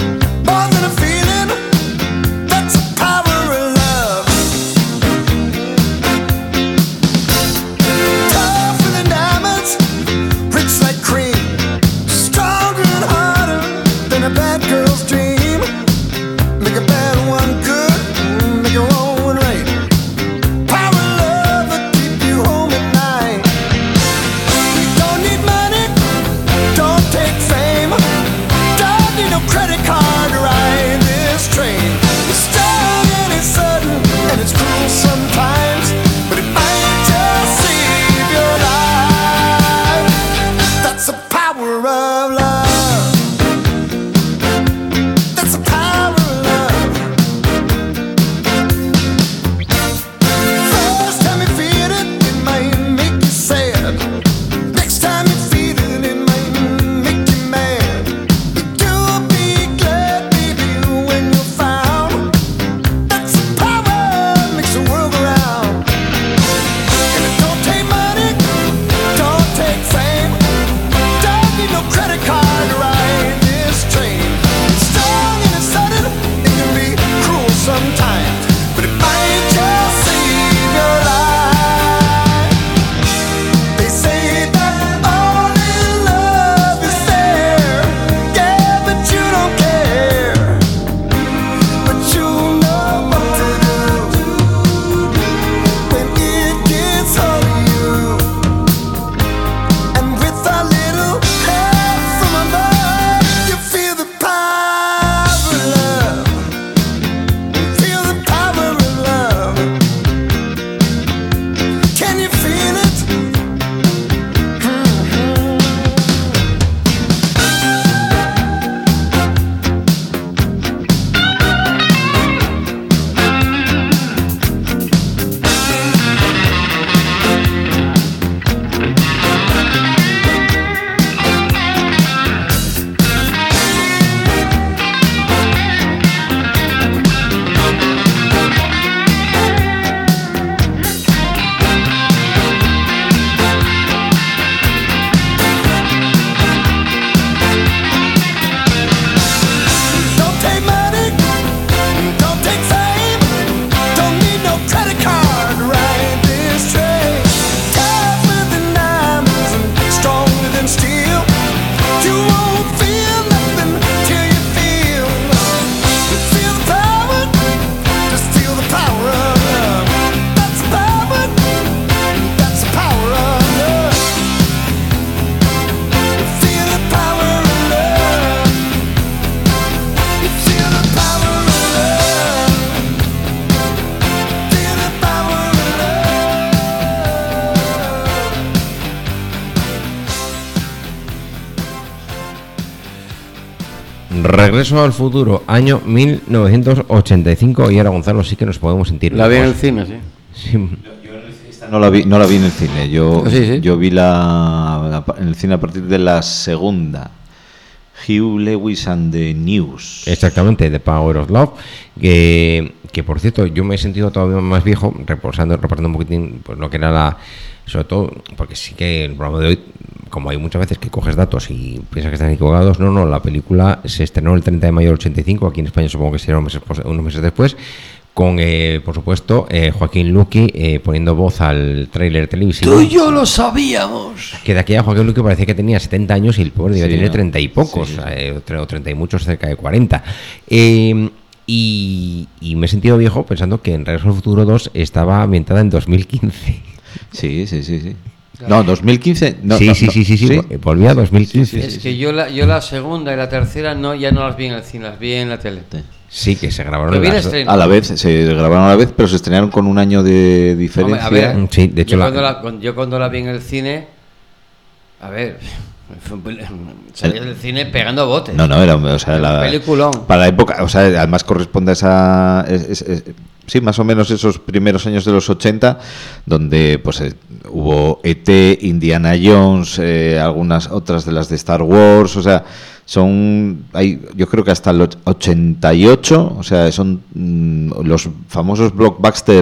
Regreso al futuro, año 1985, y ahora Gonzalo sí que nos podemos sentir. La vi en el mejor. cine, sí. Sí. No la vi en el cine. Yo Sí. vi en el cine a partir de la segunda. Hugh Lewis and the News. Exactamente, The Power of Love, que por cierto, yo me he sentido todavía más viejo repasando un poquitín pues lo que era sobre todo, porque sí que el programa de hoy, como hay muchas veces que coges datos y piensas que están equivocados, no, la película se estrenó el 30 de mayo del 85, aquí en España supongo que será unos meses después, con, por supuesto, Joaquín Luqui poniendo voz al tráiler televisivo. Tú y yo lo sabíamos. Que de aquella Joaquín Luqui parecía que tenía 70 años y el pobre debía Sí, tener ¿no? 30 y pocos, Sí. o 30 y muchos, cerca de 40. Y me he sentido viejo pensando que en Regreso al Futuro 2 estaba ambientada en 2015. Sí. No, 2015. No, Sí, no, sí, no. sí, volvía a 2015. Es que yo la segunda y la tercera ya no las vi en el cine, las vi en la tele. Sí, que se grabaron Yo vi el las- estreno. A la vez, se grabaron a la vez, pero se estrenaron con un año de diferencia. Hombre, a ver, Sí, de hecho yo cuando la vi en el cine, a ver, salí del cine pegando botes. No, era, o sea, Peliculón. para la época, o sea, además corresponde a esa, sí, más o menos esos primeros años de los 80, donde pues hubo E.T., Indiana Jones, algunas otras de las de Star Wars, o sea, yo creo que hasta el 88, o sea, son los famosos blockbuster,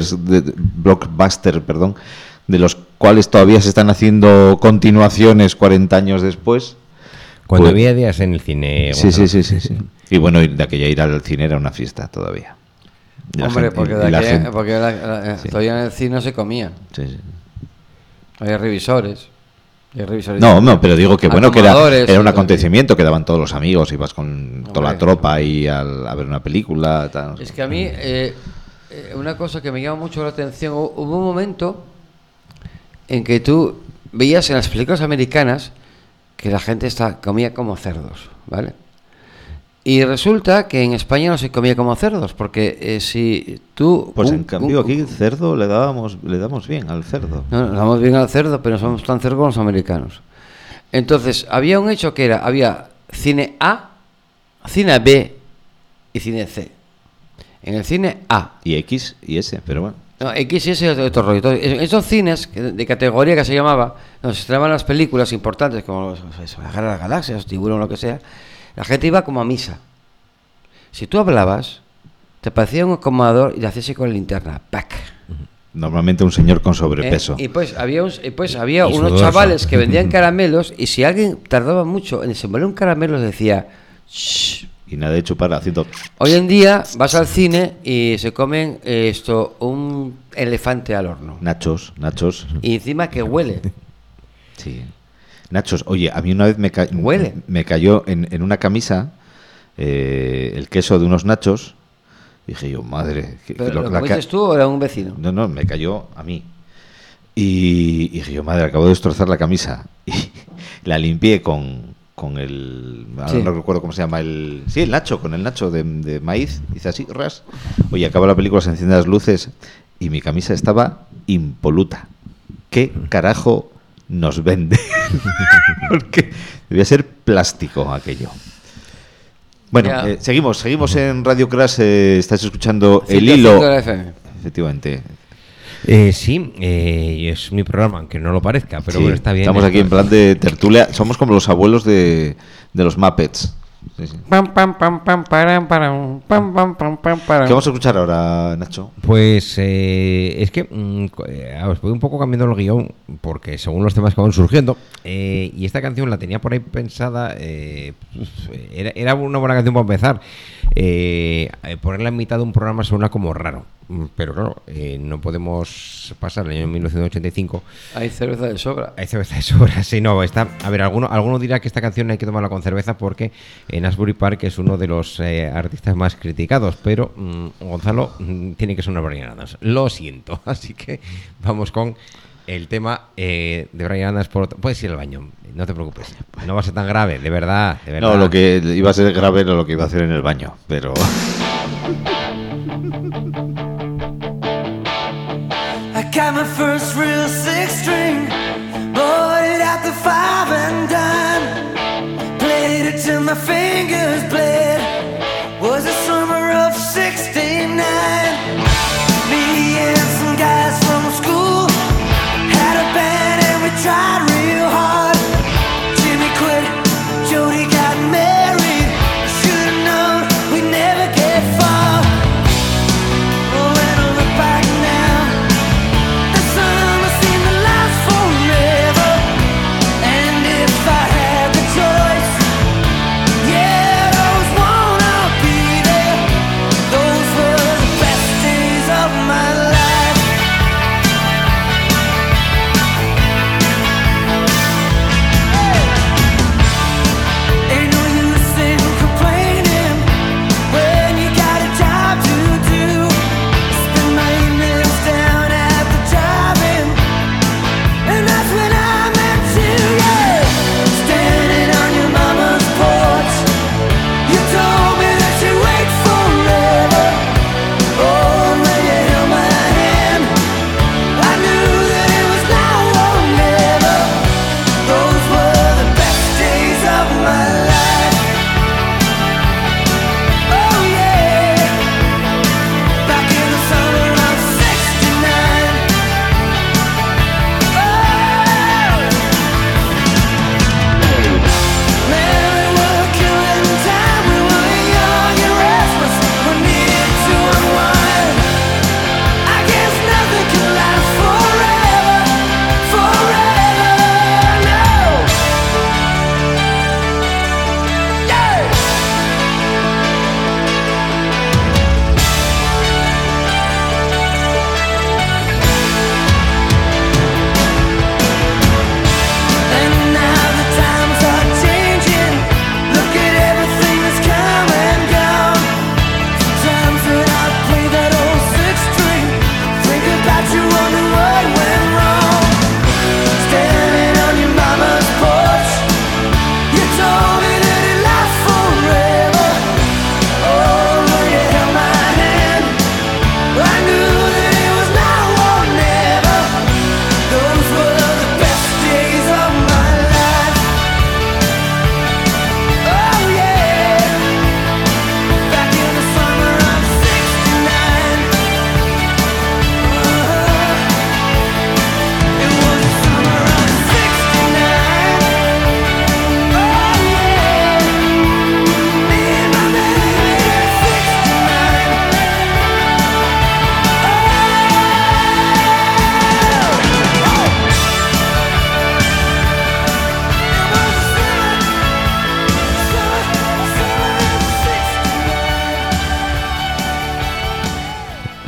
perdón, de los cuales todavía se están haciendo continuaciones 40 años después. Cuando Pues- había días en el cine. Sí. Gonzalo. Y bueno, y de aquella ir al cine era una fiesta todavía. Y la Hombre, gente- porque, y la gente- porque todavía en el cine no se comía. sí. Había revisores. No, pero digo que bueno, que era Acomadores, un acontecimiento, que daban todos los amigos, ibas con toda la Hombre. tropa ahí a ver una película. Tal, no sé. Es que a mí, una cosa que me llama mucho la atención, hubo un momento en que tú veías en las películas americanas que la gente comía como cerdos, ¿vale? Y resulta que en España no se comía como cerdos, porque si tú... Pues en cambio aquí el cerdo le damos bien al cerdo. No, nos damos bien al cerdo, pero no somos tan cerdos como los americanos. Entonces, había un hecho que había cine A, cine B y cine C. En el cine A, Y X y S, pero bueno. no, X y S es otro rollo. Entonces, esos cines de categoría que se llamaba, donde se estrenaban las películas importantes, como La Guerra de las Galaxias, Tiburón, lo que sea, la gente iba como a misa. Si tú hablabas, te parecía un acomodador y le hacías así con la linterna. ¡Pac! Normalmente un señor con sobrepeso. Y pues había, Y unos sudoroso. chavales que vendían caramelos y si alguien tardaba mucho en desenvolver un caramelo, les decía... "Shh". Y nada de chupar haciendo... Hoy en día vas al cine y se comen un elefante al horno. Nachos. Y encima que huele. Sí. Nachos. Oye, a mí una vez Huele. me cayó en una camisa el queso de unos nachos. Dije yo, madre... ¿Pero lo comiste tú o era un vecino? No, me cayó a mí. Y dije yo, madre, acabo de destrozar la camisa. Y la limpié con el... ahora Sí. no recuerdo cómo se llama el... Sí, el nacho, con el nacho de maíz. Hice así, ras. Oye, acaba la película, se encienden las luces y mi camisa estaba impoluta. ¿Qué carajo nos vende? Porque debía ser plástico aquello. Bueno, Ya. seguimos en Radio Crash. Estás escuchando El 105 Hilo. de la FM. Efectivamente. Sí, es mi programa, aunque no lo parezca, pero Sí, bueno, está bien. estamos aquí en plan de tertulia. Somos como los abuelos de los Muppets. Sí, sí. Pam, pam, pam, pam, param, param, pam, pam, pam, pam, param. ¿Qué vamos a escuchar ahora, Nacho? Pues es que os voy un poco cambiando el guión porque según los temas que van surgiendo y esta canción la tenía por ahí pensada, era una buena canción para empezar. Ponerla en mitad de un programa suena como raro, pero claro, no podemos pasar el año 1985. Hay cerveza de sobra. Hay cerveza de sobra, sí, no, está... A ver, alguno dirá que esta canción hay que tomarla con cerveza porque en Asbury Park es uno de los artistas más criticados, pero Gonzalo tiene que sonar Bryan Adams. Lo siento, así que vamos con el tema de Bryan Adams. Puedes ir al baño, no te preocupes, no va a ser tan grave, de verdad, de verdad. No, lo que iba a ser grave era lo que iba a hacer en el baño, pero... I got my first real six string, bought it at the five and dime, played it till my fingers bled.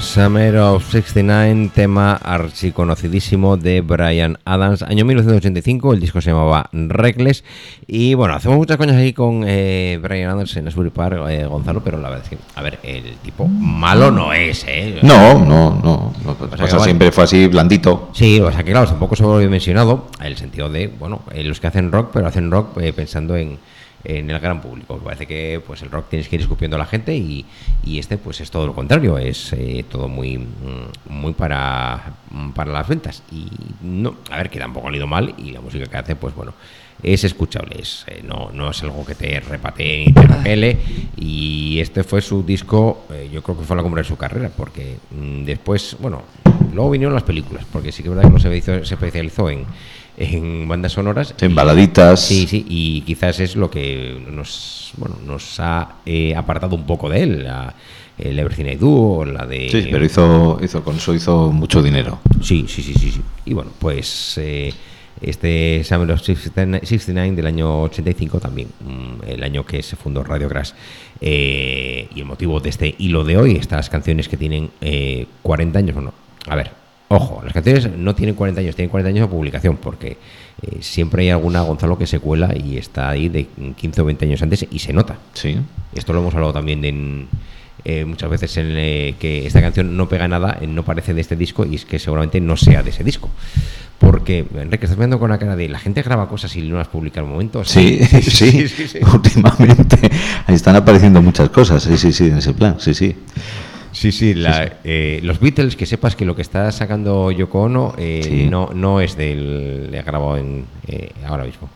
Summer of 69, tema archiconocidísimo de Bryan Adams, año 1985, el disco se llamaba Reckless. Y bueno, hacemos muchas coñas ahí con Bryan Adams en Asbury Park, Gonzalo, pero la verdad es que, a ver, el tipo malo no es, ¿eh? No. sea que Siempre fue así, blandito. Sí, o sea que claro, tampoco sobredimensionado, en el sentido de, bueno, los que hacen rock, pero hacen rock pensando en el gran público. Me parece que pues el rock tienes que ir escupiendo a la gente y este pues es todo lo contrario, es todo muy para las ventas. Y no, a ver, que tampoco han ido mal, y la música que hace pues bueno, es escuchable, no es algo que te repatee ni te repele. Y este fue su disco, yo creo que fue la cumbre de su carrera, porque después, bueno, luego vinieron las películas, porque sí que es verdad que no se especializó en bandas sonoras, En baladitas. Sí, y quizás es lo que nos ha apartado un poco de él, el Everything I Do, o la de... Sí, pero hizo mucho dinero. Sí. Y bueno, pues este Summer of 69 del año 85 también, el año que se fundó Radio Crash. Y el motivo de este hilo de hoy, estas canciones que tienen 40 años, bueno, a ver, ojo, las canciones no tienen 40 años, tienen 40 años de publicación, porque siempre hay alguna, Gonzalo, que se cuela y está ahí de 15 o 20 años antes y se nota. Sí. Esto lo hemos hablado también muchas veces en que esta canción no pega nada, no parece de este disco, y es que seguramente no sea de ese disco. Porque, Enrique, estás viendo con la cara de la gente graba cosas y no las publica al momento. Sí. Últimamente están apareciendo muchas cosas. Sí, en ese plan. Sí. Los Beatles, que sepas que lo que está sacando Yoko Ono Sí. no es del grabado ahora mismo.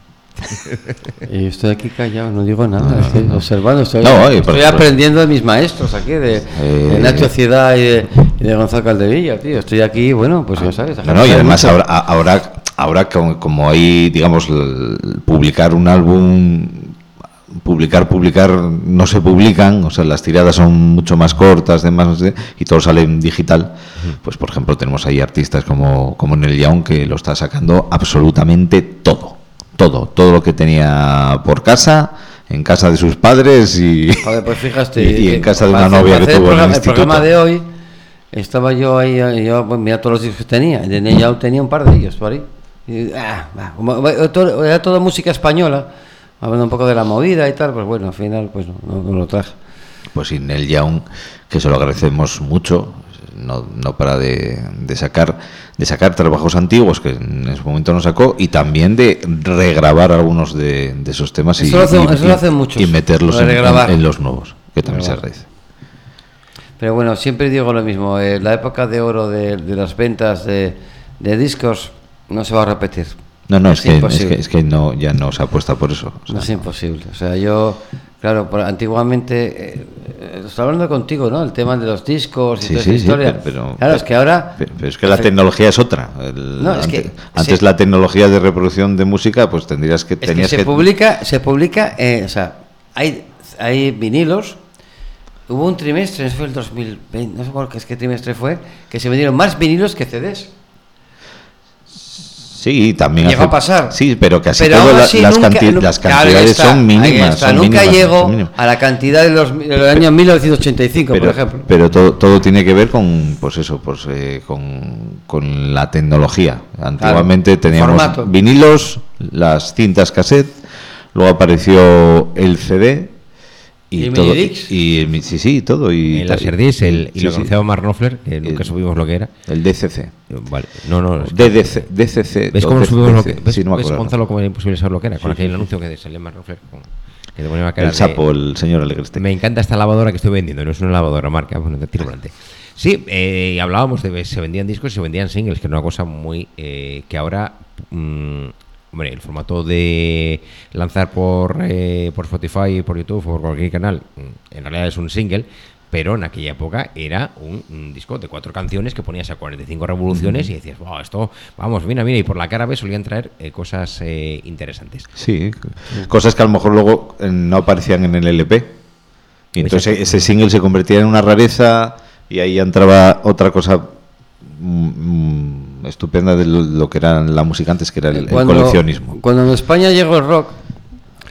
Y estoy aquí callado, no digo nada, estoy observando, estoy por- aprendiendo de mis maestros aquí, de Nacho Ciudad y de Gonzalo Caldevilla, tío. Estoy aquí, bueno, pues ya sabes. No, y además ahora como hay, digamos, publicar un álbum, publicar no se publican, o sea, las tiradas son mucho más cortas, demás, y todo sale en digital. Pues por ejemplo tenemos ahí artistas como Neil Young, que lo está sacando absolutamente todo lo que tenía por casa, en casa de sus padres y, Joder, pues fíjate, y en casa de una para novia que hacer tuvo en el el instituto. programa de hoy estaba yo ahí, pues, mira todos los discos que tenía, de Neil Young tenía un par de ellos por ahí. Y, era toda música española, hablando un poco de la movida y tal, pues bueno, al final pues no lo traje. Pues sí, Neil Young, que se lo agradecemos mucho, no para de sacar trabajos antiguos que en ese momento no sacó, y también de regrabar algunos de esos temas Eso lo hacen muchos, y meterlos regrabar. en los nuevos, que también se Regrabar. agradece. Pero bueno, siempre digo lo mismo, la época de oro de las ventas de discos no se va a repetir. No, es que imposible. no, ya no se apuesta por eso. O sea, No es imposible. O sea, yo, claro, antiguamente, estoy hablando contigo, ¿no? El tema de los discos y Sí, toda sí, esa sí, historia. pero- claro, es que ahora... pero es que la tecnología es otra. No, es que antes se- la tecnología de reproducción de música, pues tendrías que... Es que tenías se publica, o sea, hay vinilos. Hubo un trimestre, eso fue el 2020, no sé por qué trimestre fue, que se vendieron más vinilos que CDs. Sí, también Llegó a pasar. Sí, pero casi Pero todo aún así las nunca- cantidades claro, ahí está, son ahí mínimas. está. son Nunca mínimas, llegó son mínimas. a la cantidad del año 1985, por ejemplo. Pero todo tiene que ver con, pues eso, pues con la tecnología. Antiguamente teníamos formato. vinilos, las cintas cassette, luego apareció el CD Y el todo, minidisc. sí, todo y El Laserdisc, y sí, lo sí. conocía Mark Knopfler, que nunca supimos lo que era. El DCC. Vale, no. es que- DCC. ¿Ves cómo no supimos lo que DCC? ¿Ves, Sí, no me ves, acuerdo. Gonzalo, cómo era imposible saber lo que era? Con aquel anuncio que salía Mark Knopfler, que te ponía una cara El sapo, el señor Alegreste. Me encanta esta lavadora que estoy vendiendo, no es una lavadora marca, bueno, te tiro por delante. Sí, hablábamos de se vendían discos y se vendían singles, que era una cosa muy que ahora hombre, el formato de lanzar por Spotify, por YouTube o por cualquier canal, en realidad es un single, pero en aquella época era un disco de 4 canciones que ponías a 45 revoluciones y decías, wow, esto, vamos, mira, y por la cara B solían traer cosas interesantes. Sí, cosas que a lo mejor luego no aparecían en el LP. Y entonces Exacto. ese single se convertía en una rareza y ahí entraba otra cosa estupenda de lo que era la música antes, que era el coleccionismo. Cuando en España llegó el rock,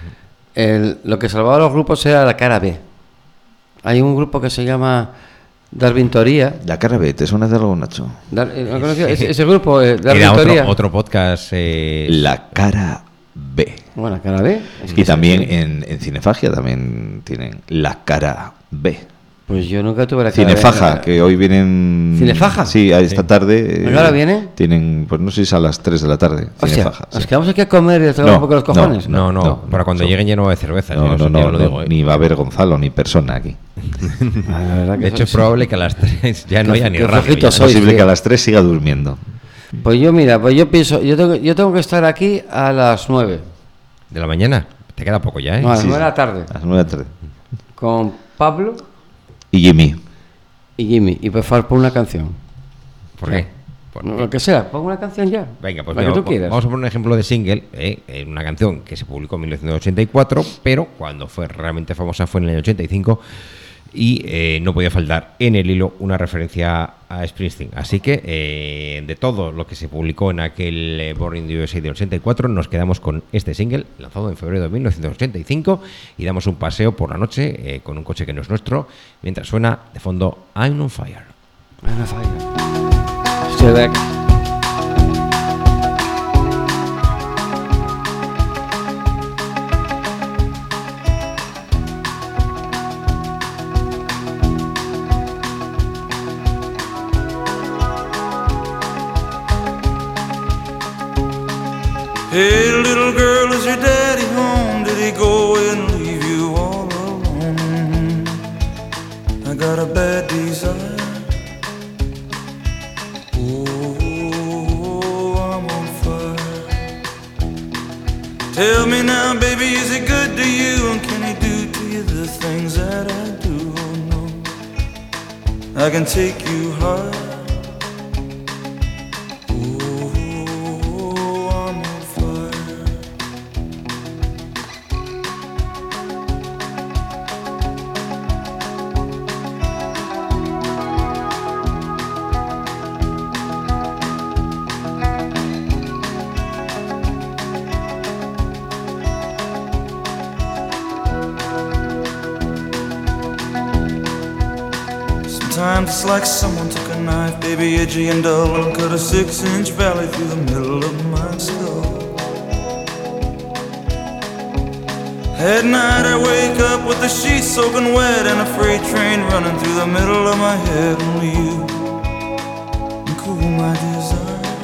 lo que salvaba a los grupos era la cara B. Hay un grupo que se llama Darwin Toría. La cara B, ¿te suena de algo, Nacho? ¿No conocía? Ese grupo, Darwin Era Toría. otro podcast. La cara B. Bueno, cara B. Es que Y también en Cinefagia también tienen la cara B. Pues yo nunca tuve la cara Cinefaja, B. que hoy vienen... ¿Cinefaja? Sí, esta tarde... ¿A qué hora viene? Tienen, pues no sé si es a las 3 de la tarde. Hostia, Cinefaja, ¿nos sí. quedamos aquí a comer y a tomar No, un poco los cojones? No, para cuando no. lleguen lleno de cerveza. No, yo no, ya lo no, digo, ni va a haber Gonzalo ni persona aquí. Ah, la verdad que De hecho, soy- es probable que a las 3 ya no haya ni qué radio. flojito ya. Es soy. posible sí. que a las 3 siga durmiendo. Pues yo, mira, pues yo pienso, yo tengo que estar aquí a las 9. ¿De la mañana? Te queda poco ya, ¿eh? No, a las Sí, 9 de sí. la tarde. A las 9 de la tarde. Con Pablo Y Jimmy. y Jimmy. Y por favor, pon una canción. ¿Por qué? No, lo que sea, pon una canción ya. Venga, pues la mira, que tú quieras. vamos a poner un ejemplo de single, una canción que se publicó en 1984, pero cuando fue realmente famosa fue en el año 85 y no podía faltar en el hilo una referencia a Springsteen. Así que de todo lo que se publicó en aquel Born in the USA del 84, nos quedamos con este single lanzado en febrero de 1985 y damos un paseo por la noche con un coche que no es nuestro, mientras suena de fondo I'm on Fire. I'm on fire. Still back. Hey, little girl, is your daddy home? Did he go away and leave you all alone? I got a bad desire. Oh, I'm on fire. Tell me now, baby, is he good to you? And can he do to you the things that I do? Oh, no, I can take you high. Sometimes it's like someone took a knife, baby, edgy and dull, and cut a 6-inch valley through the middle of my skull. At night I wake up with the sheets soaking wet and a freight train running through the middle of my head. Only you can cool my desire.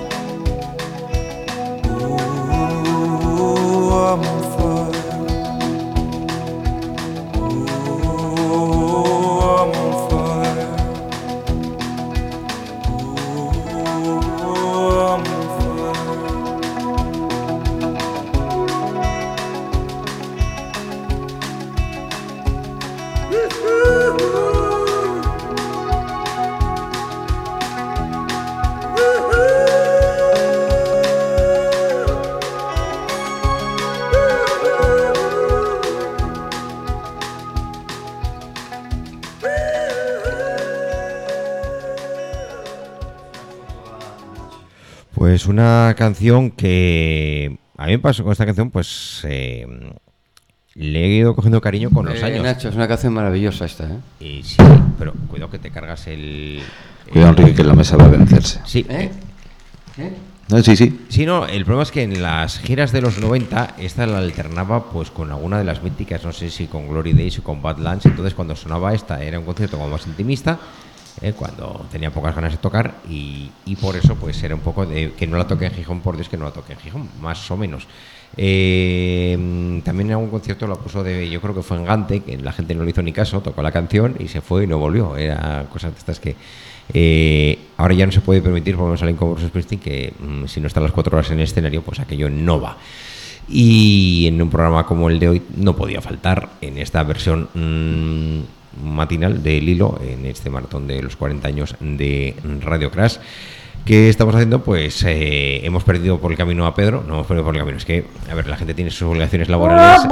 Oh, I'm on fire. Oh, I'm on fire. Oh, I'm on fire. Pues una canción que a mí me pasó con esta canción, pues le he ido cogiendo cariño con los años. Nacho, es una canción maravillosa esta, ¿eh? Y sí, pero cuidado que te cargas el... Cuidado, Enrique, que la mesa va a vencerse. Sí, ¿Eh? ¿Eh? No, sí, sí. sí, no, el problema es que en las giras de los 90 esta la alternaba pues con alguna de las míticas, no sé si con Glory Days o con Badlands. Entonces cuando sonaba esta era un concierto como más intimista, cuando tenía pocas ganas de tocar y por eso pues era un poco de que no la toqué en Gijón, por Dios que no la toqué en Gijón, más o menos. También en algún concierto la puso yo creo que fue en Gante, que la gente no le hizo ni caso, tocó la canción y se fue y no volvió. Era cosas de estas que ahora ya no se puede permitir, por lo menos al Bruce Springsteen, que si no está las 4 horas en el escenario, pues aquello no va. Y en un programa como el de hoy no podía faltar en esta versión matinal del hilo, en este maratón de los 40 años de Radio Crash. ¿Qué estamos haciendo? Pues hemos perdido por el camino a Pedro. No hemos perdido por el camino, es que, a ver, la gente tiene sus obligaciones laborales.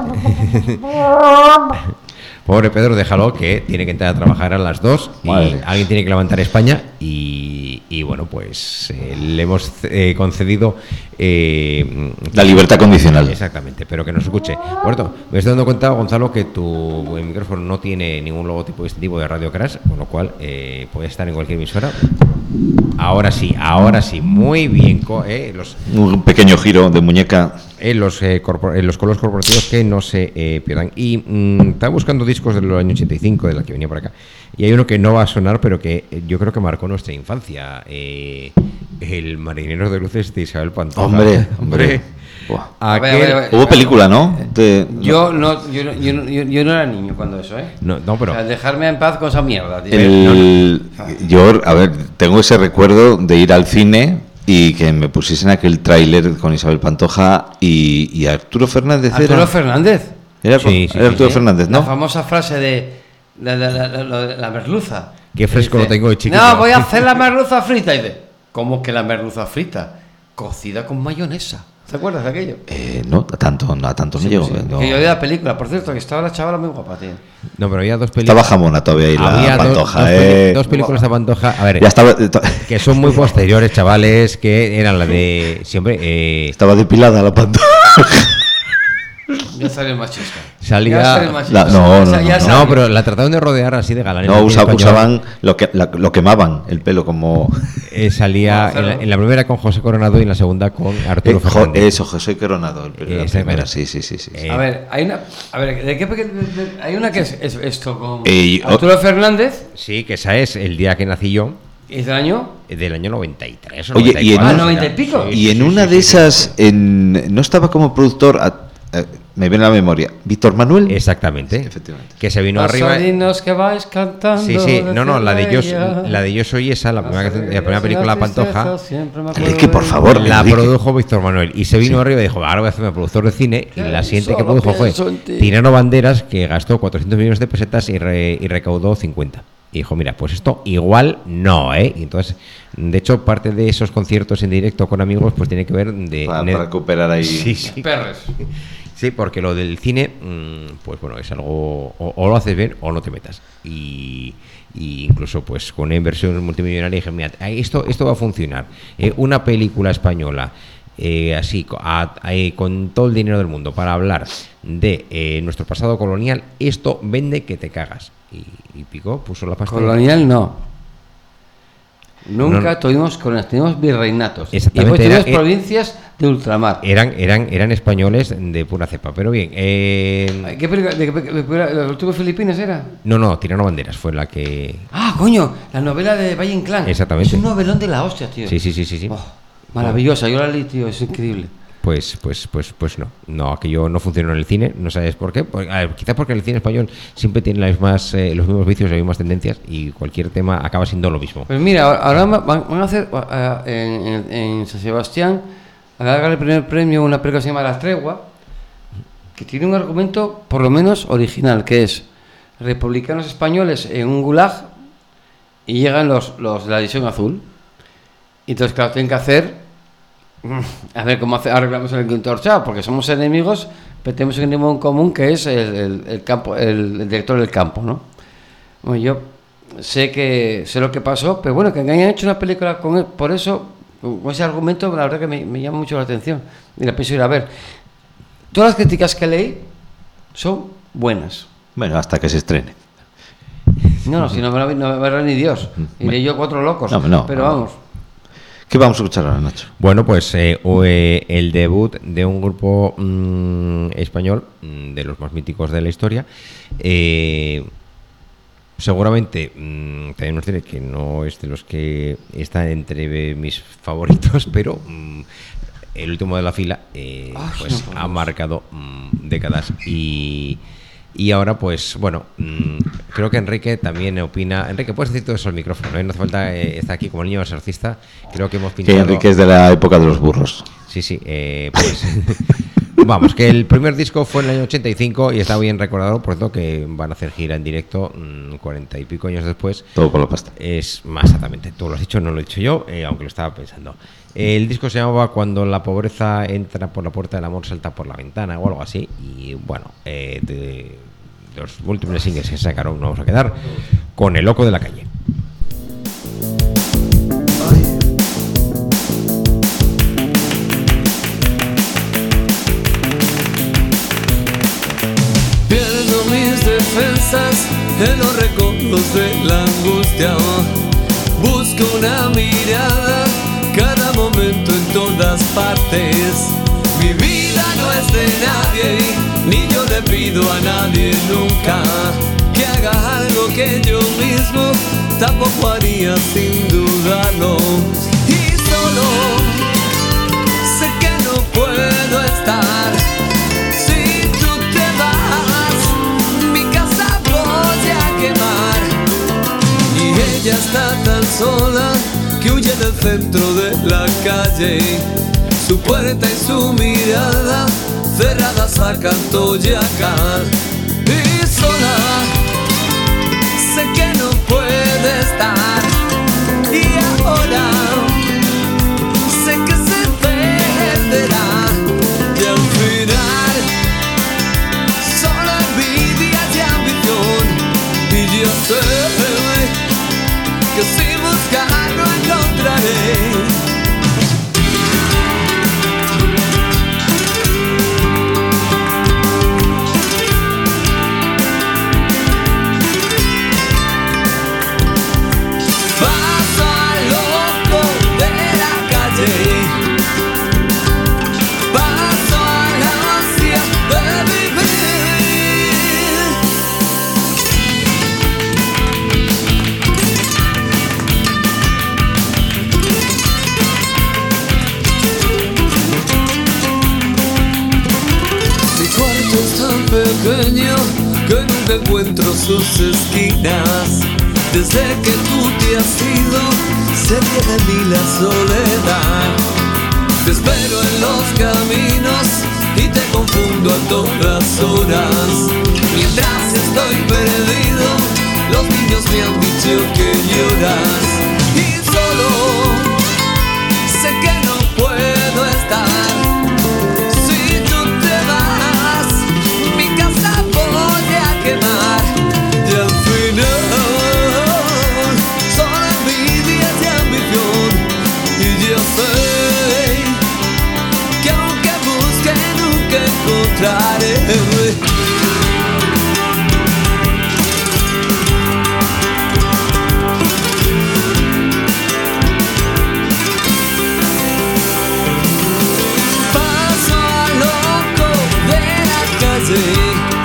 Pobre Pedro, déjalo, que tiene que entrar a trabajar a las 2 y Madre. alguien tiene que levantar España y bueno, pues le hemos concedido La libertad condicional. exactamente, pero que nos escuche. Por cierto, me estoy dando cuenta, Gonzalo, que tu micrófono no tiene ningún logotipo distintivo de Radio Crash, con lo cual puede estar en cualquier emisora. Ahora sí, muy bien. Un pequeño giro de muñeca. Los colores corporativos que no se pierdan. Y estaba buscando discos del año 85, de la que venía por acá, y hay uno que no va a sonar, pero que yo creo que marcó nuestra infancia. El Marinero de Luces de Isabel Pantoja. Hombre. Buah. A ver. Hubo película, ¿no? Yo no era niño cuando eso, ¿eh? No, pero O sea, dejarme en paz con esa mierda, tío. Yo, a ver, tengo ese recuerdo de ir al cine y que me pusiesen aquel tráiler con Isabel Pantoja y Arturo Fernández. Arturo Fernández. Era Sí, Arturo Sí. Fernández, La ¿no? famosa frase de la merluza. qué fresco lo Dice, tengo de chiquito. No, voy a hacer la merluza frita. Y dice, ¿cómo que la merluza frita? Cocida con mayonesa. ¿Te acuerdas de aquello? No, a tanto no llego. No. Que yo vi la película, por cierto, que estaba la chavala muy guapa, tío. No, pero había dos Estaba películas. jamona todavía ahí Había la Pantoja, ¿eh? dos películas de Pantoja. A ver, Ya estaba, que son muy posteriores, chavales, que eran la de siempre. estaba depilada la Pantoja. Ya salió el machista. Salía- Ya salió el machista. No, no, Ya no. salió. No, pero la trataron de rodear así de galán. No, usaban lo quemaban el pelo como Salía en la primera con José Coronado y en la segunda con Arturo Fernández. eso, José Coronado, el pelo de la primera, sí. A ver, hay una que es esto con Y- Arturo Fernández, Sí, que esa es el día que nací yo, y del año. del año 93 o Oye, y en 94. 90 y pico. Y en una de esas, no estaba como productor, me viene a la memoria, Víctor Manuel. Exactamente. Efectivamente. Que se vino Los arriba. sardinos que vais cantando. Sí, no, la de yo Yo Soy esa, la primera película de Pantoja, Enrique, por favor. la Enrique. produjo Víctor Manuel y se vino arriba y dijo, ahora voy a hacerme productor de cine, y la siguiente que solo produjo fue pienso en ti. Tirano Banderas, que gastó 400 millones de pesetas y recaudó 50. Y dijo, mira, pues esto igual no, ¿eh? Y entonces, de hecho, parte de esos conciertos en directo con amigos, pues tiene que ver Para recuperar ahí. Sí. Perres. Sí, porque lo del cine, pues bueno, es algo, o lo haces bien o no te metas. Y incluso pues con una inversión multimillonaria dije, mira, esto va a funcionar. Una película española, así, con todo el dinero del mundo, para hablar de nuestro pasado colonial, esto vende que te cagas. Y Pico puso la pasta. Colonial no. Nunca No. tuvimos virreinatos. Y Exactamente, después tuvimos era- provincias de ultramar. Eran españoles de pura cepa, pero bien. ¿Qué película? ¿De qué película? ¿Los últimos Filipinas era? No, Tirano Banderas fue la que... Ah, coño, la novela de Valle Inclán. Exactamente. Es un novelón de la hostia, tío. Sí. Oh, maravillosa, yo la leí, tío, es increíble. Pues no, aquello no funcionó en el cine, no sabes por qué. Quizás porque el cine español siempre tiene los mismos vicios, las mismas tendencias, y cualquier tema acaba siendo lo mismo. Pues mira, ahora van a hacer en San Sebastián, a dar el primer premio a una película que se llama La Tregua, que tiene un argumento por lo menos original, que es republicanos españoles en un gulag y llegan los de la División Azul. Y entonces, claro, tienen que hacer... A ver cómo arreglamos el entorchado, porque somos enemigos, pero tenemos un enemigo en común que es el director del campo, ¿no? Bueno, yo sé lo que pasó, pero bueno, que hayan hecho una película con él, por eso, con ese argumento, la verdad que me llama mucho la atención y la pienso ir a ver. Todas las críticas que leí son buenas. Bueno, hasta que se estrene. No, si no me va a ver ni Dios. Iré yo 4 locos. No, pero no. vamos. ¿Qué vamos a escuchar ahora, Nacho? Bueno, pues el debut de un grupo español, de los más míticos de la historia. Seguramente también nos diré que no es de los que están entre mis favoritos, pero el último de la fila pues ha marcado décadas y ahora pues bueno, creo que Enrique también opina. Enrique, puedes decir todo eso al micrófono, ¿eh? No hace falta estar aquí como el niño exorcista. Creo que hemos Que pintado. Enrique es de la época de los burros. Sí, pues vamos, que el primer disco fue en el año 85 y está bien recordado, por cierto, que van a hacer gira en directo 40 y pico años después. Todo por la pasta. Es más exactamente, tú lo has dicho, no lo he dicho yo, aunque lo estaba pensando. El disco se llamaba Cuando la pobreza entra por la puerta del amor, salta por la ventana o algo así. Y bueno, de los múltiples singles que se sacaron, nos vamos a quedar con El loco de la calle. esperanzas en los recodos de la angustia. Busco una mirada cada momento en todas partes. Mi vida no es de nadie, ni yo le pido a nadie nunca que haga algo que yo mismo tampoco haría sin dudarlo. Y solo sé que no puedo estar si tú te vas, mi casa voy a quemar. Y ella está tan sola que huye del centro de la calle. Su puerta y su mirada cerradas sacan Toyacán. Y sola sé que no puede estar. Y ahora sé que se perderá. Y al final solo envidia y ambición. Y yo sé que sin buscar no encontraré. Pequeño que nunca encuentro sus esquinas. Desde que tú te has ido se viene de mí la soledad. Te espero en los caminos y te confundo a todas horas. Mientras estoy perdido, los niños me han dicho que lloras. Y solo sé que no puedo estar. Quemar. Y al final solo envidia y ambición. Y yo sé que aunque busque nunca encontraré. Paso a loco de la calle.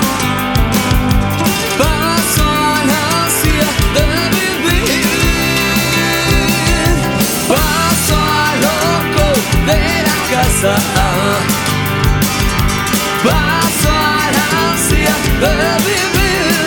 Paso a la ansia de vivir.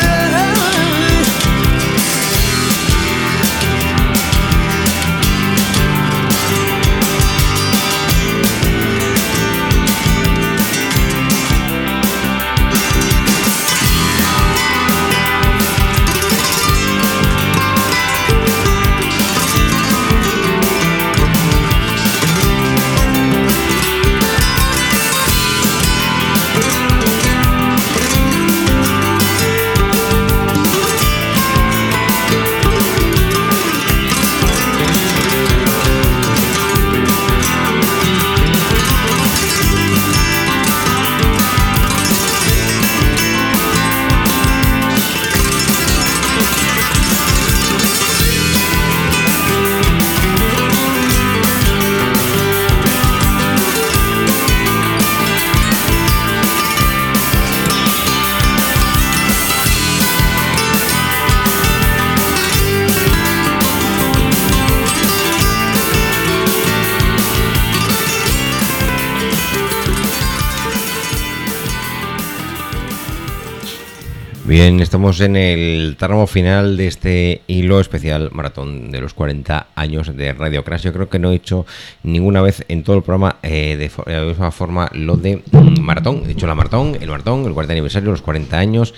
Bien, estamos en el tramo final de este hilo especial maratón de los 40 años de Radio Crash. Yo creo que no he hecho ninguna vez en todo el programa de la misma forma lo de maratón. He hecho el maratón, el 40 aniversario, los 40 años.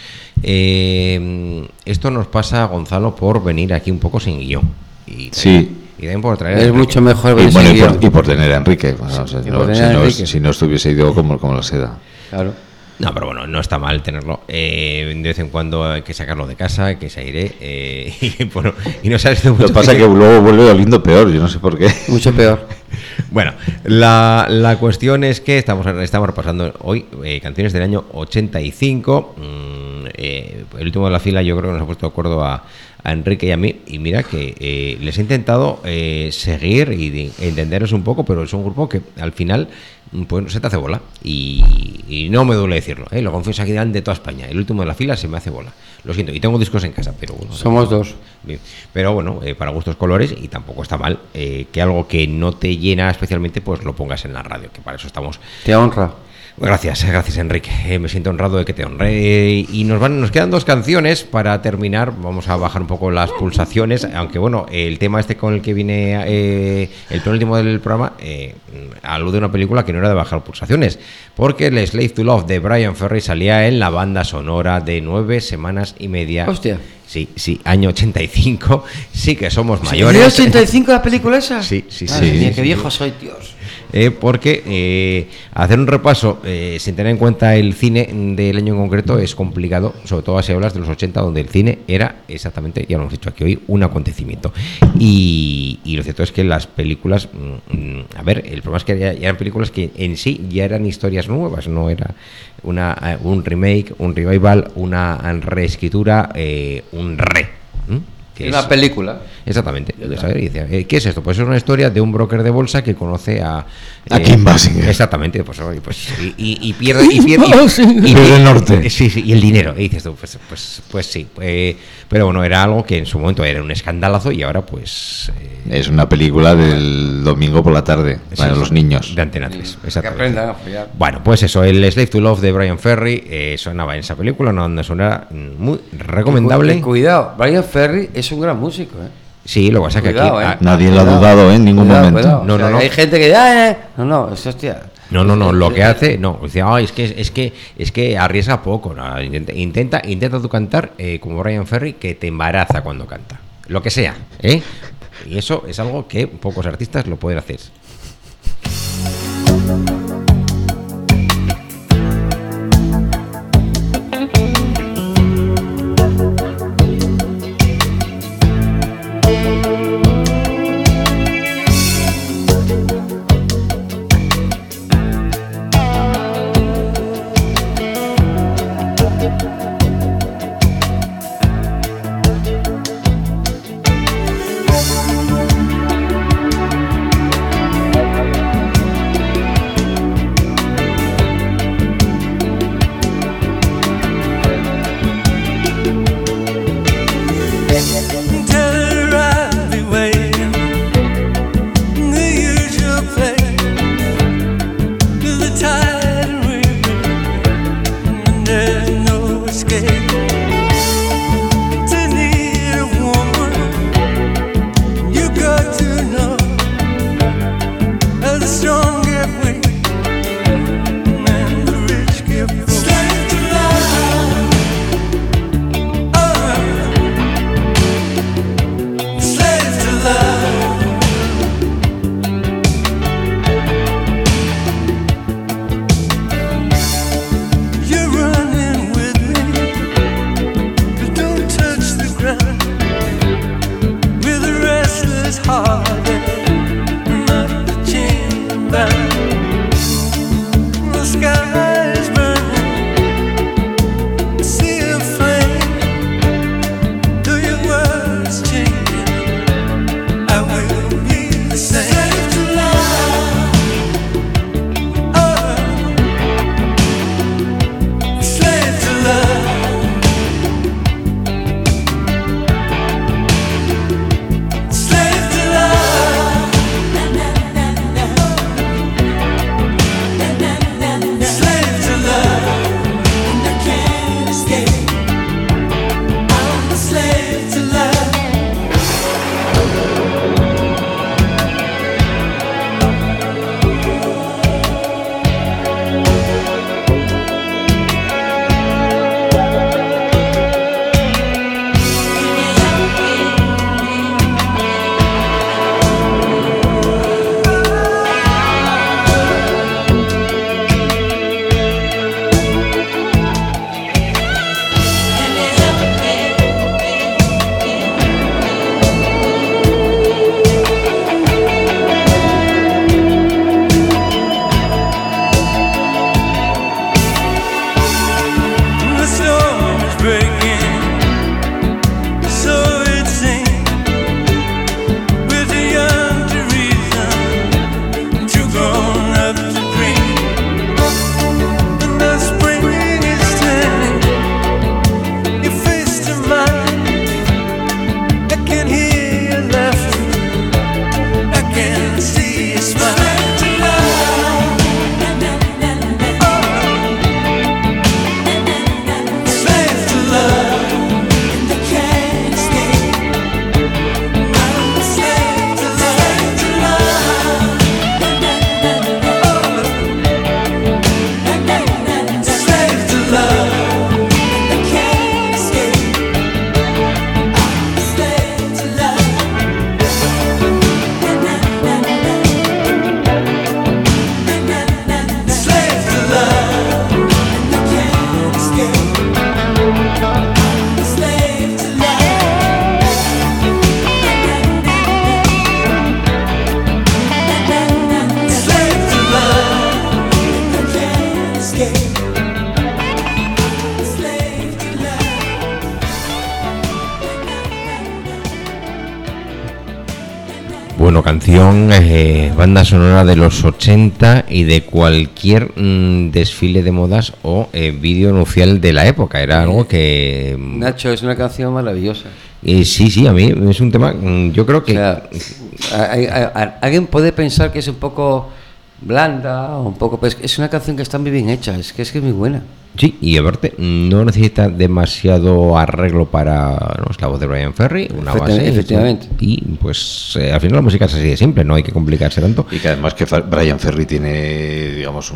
Esto nos pasa, Gonzalo, por venir aquí un poco sin guión. Y sí. Y también por traer es mucho mejor y, venir bueno, y por tener a Enrique. Bueno, o sea, si no estuviese ido como la seda. Claro. No, pero bueno, no está mal tenerlo. De vez en cuando hay que sacarlo de casa, que se aire. Y, bueno, y no sabes de mucho. Lo que pasa es que luego vuelve oliendo peor, yo no sé por qué. Mucho peor. Bueno, la cuestión es que estamos repasando hoy canciones del año 85. el último de la fila yo creo que nos ha puesto de acuerdo a Enrique y a mí, y mira que les he intentado seguir y entenderos un poco, pero es un grupo que al final pues se te hace bola y no me duele decirlo, lo confieso aquí delante de toda España, el último de la fila se me hace bola, lo siento, y tengo discos en casa, pero bueno, Somos dos. bien. Pero bueno, para gustos colores, y tampoco está mal que algo que no te llena especialmente pues lo pongas en la radio, que para eso estamos. Te honra. Gracias Enrique, me siento honrado de que te honre. Y nos quedan 2 canciones para terminar. Vamos a bajar un poco las pulsaciones, aunque bueno, el tema este con el que viene el penúltimo del programa alude a una película que no era de bajar pulsaciones, porque el Slave to Love de Brian Ferry salía en la banda sonora de 9 semanas y media. Hostia. Sí, año 85, sí que somos ¿De mayores. 85 la película esa? Sí. Madre mía, sí. qué viejo soy, Dios. Porque hacer un repaso sin tener en cuenta el cine del año en concreto es complicado, sobre todo si hablas de los 80, donde el cine era exactamente, ya lo hemos dicho aquí hoy, un acontecimiento. Y lo cierto es que las películas, a ver, el problema es que ya eran películas que en sí ya eran historias nuevas, no era un remake, un revival, una reescritura, un que Una película. Exactamente. ¿Sabes? Y dice, ¿qué es esto? Pues es una historia de un broker de bolsa que conoce a Kim Basinger. Exactamente, y pierde Pierde el norte. Sí, y el dinero. Y dices tú, pues sí. Pero bueno, era algo que en su momento era un escandalazo y ahora pues Es una película del domingo por la tarde para los niños. de Antena 3. Que Exactamente. aprendan a follar. Bueno, pues eso, el Slave to Love de Brian Ferry sonaba en esa película, una banda sonora muy recomendable. Cuidado, Brian Ferry es un gran músico, ¿eh? Sí, lo que pasa es que Cuidado, aquí Nadie lo ha dudado en ningún momento. Cuidado. No, O sea, no. Hay gente que no, eso hostia. No, lo que hace, no, dice, es que arriesga poco, no, intenta tú cantar como Brian Ferry, que te embaraza cuando canta, lo que sea, y eso es algo que pocos artistas lo pueden hacer. Tell her I'll be waiting the usual place to the tide river, and there's no escape. To need a woman, you got to know how the strong get weak and the rich get poor. Slave to love. Slave to love. You're running with me, but don't touch the ground. With a restless heart and not the chain bound. The sky is burning, a sea of flame. Though your words change, I will be the same. Slave to love. Oh, slave to love. Slave to love. Bueno, canción, banda sonora de los 80 y de cualquier desfile de modas o vídeo nupcial de la época. Era algo que... Nacho, es una canción maravillosa. Sí, a mí es un tema, yo creo que... O sea, alguien puede pensar que es un poco blanda o un poco... Pues es una canción que está muy bien hecha, es que es muy buena. Sí, y aparte no necesita demasiado arreglo para, ¿no? Es la voz de Brian Ferry, una base. Efectivamente. Y pues al final la música es así de simple, no hay que complicarse tanto. Y que además que Brian Ferry tiene, digamos,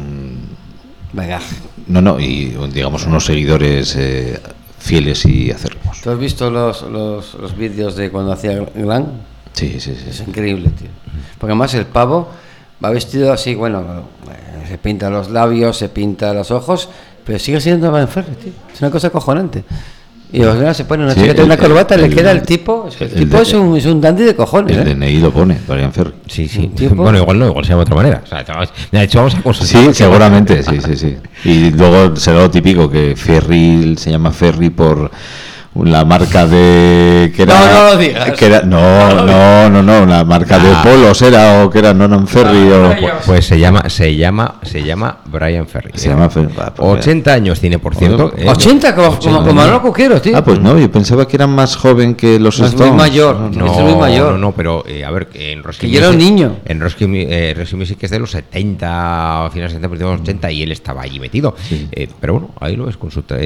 Bagaje. y digamos unos seguidores fieles y acérrimos. ¿Tú has visto los vídeos de cuando hacía Glam? Sí. Es increíble, tío. Porque además el pavo va vestido así, bueno, se pinta los labios, se pinta los ojos, pero sigue siendo Brian Ferry, tío. Es una cosa acojonante. Y los demás se pone una chaqueta y una corbata, le queda el tipo. Es que el tipo es un dandy de cojones. El DNI lo pone, Brian Ferry. Sí. Tipo- Bueno, igual se llama de otra manera. O sea, de hecho, vamos a consultar. Sí, seguramente, sí. Y luego será lo típico que Ferry se llama Ferry por la marca de que era No lo digas. que era, no, la marca de polos era o que era no Ferry o Pues se llama Brian Ferry. se llama Ferry. Ah, pues 80 años tiene, por cierto. 80 como Manolo Cuquero, tío. pues no, yo pensaba que era más joven que los No, es muy Stones. mayor. No, Es muy mayor. no, pero a ver, en Roxy Que yo era un niño. En Roxy Music es de los 70, finales de 70, principios de los 80, y él estaba allí metido. Pero bueno, ahí lo ves con su...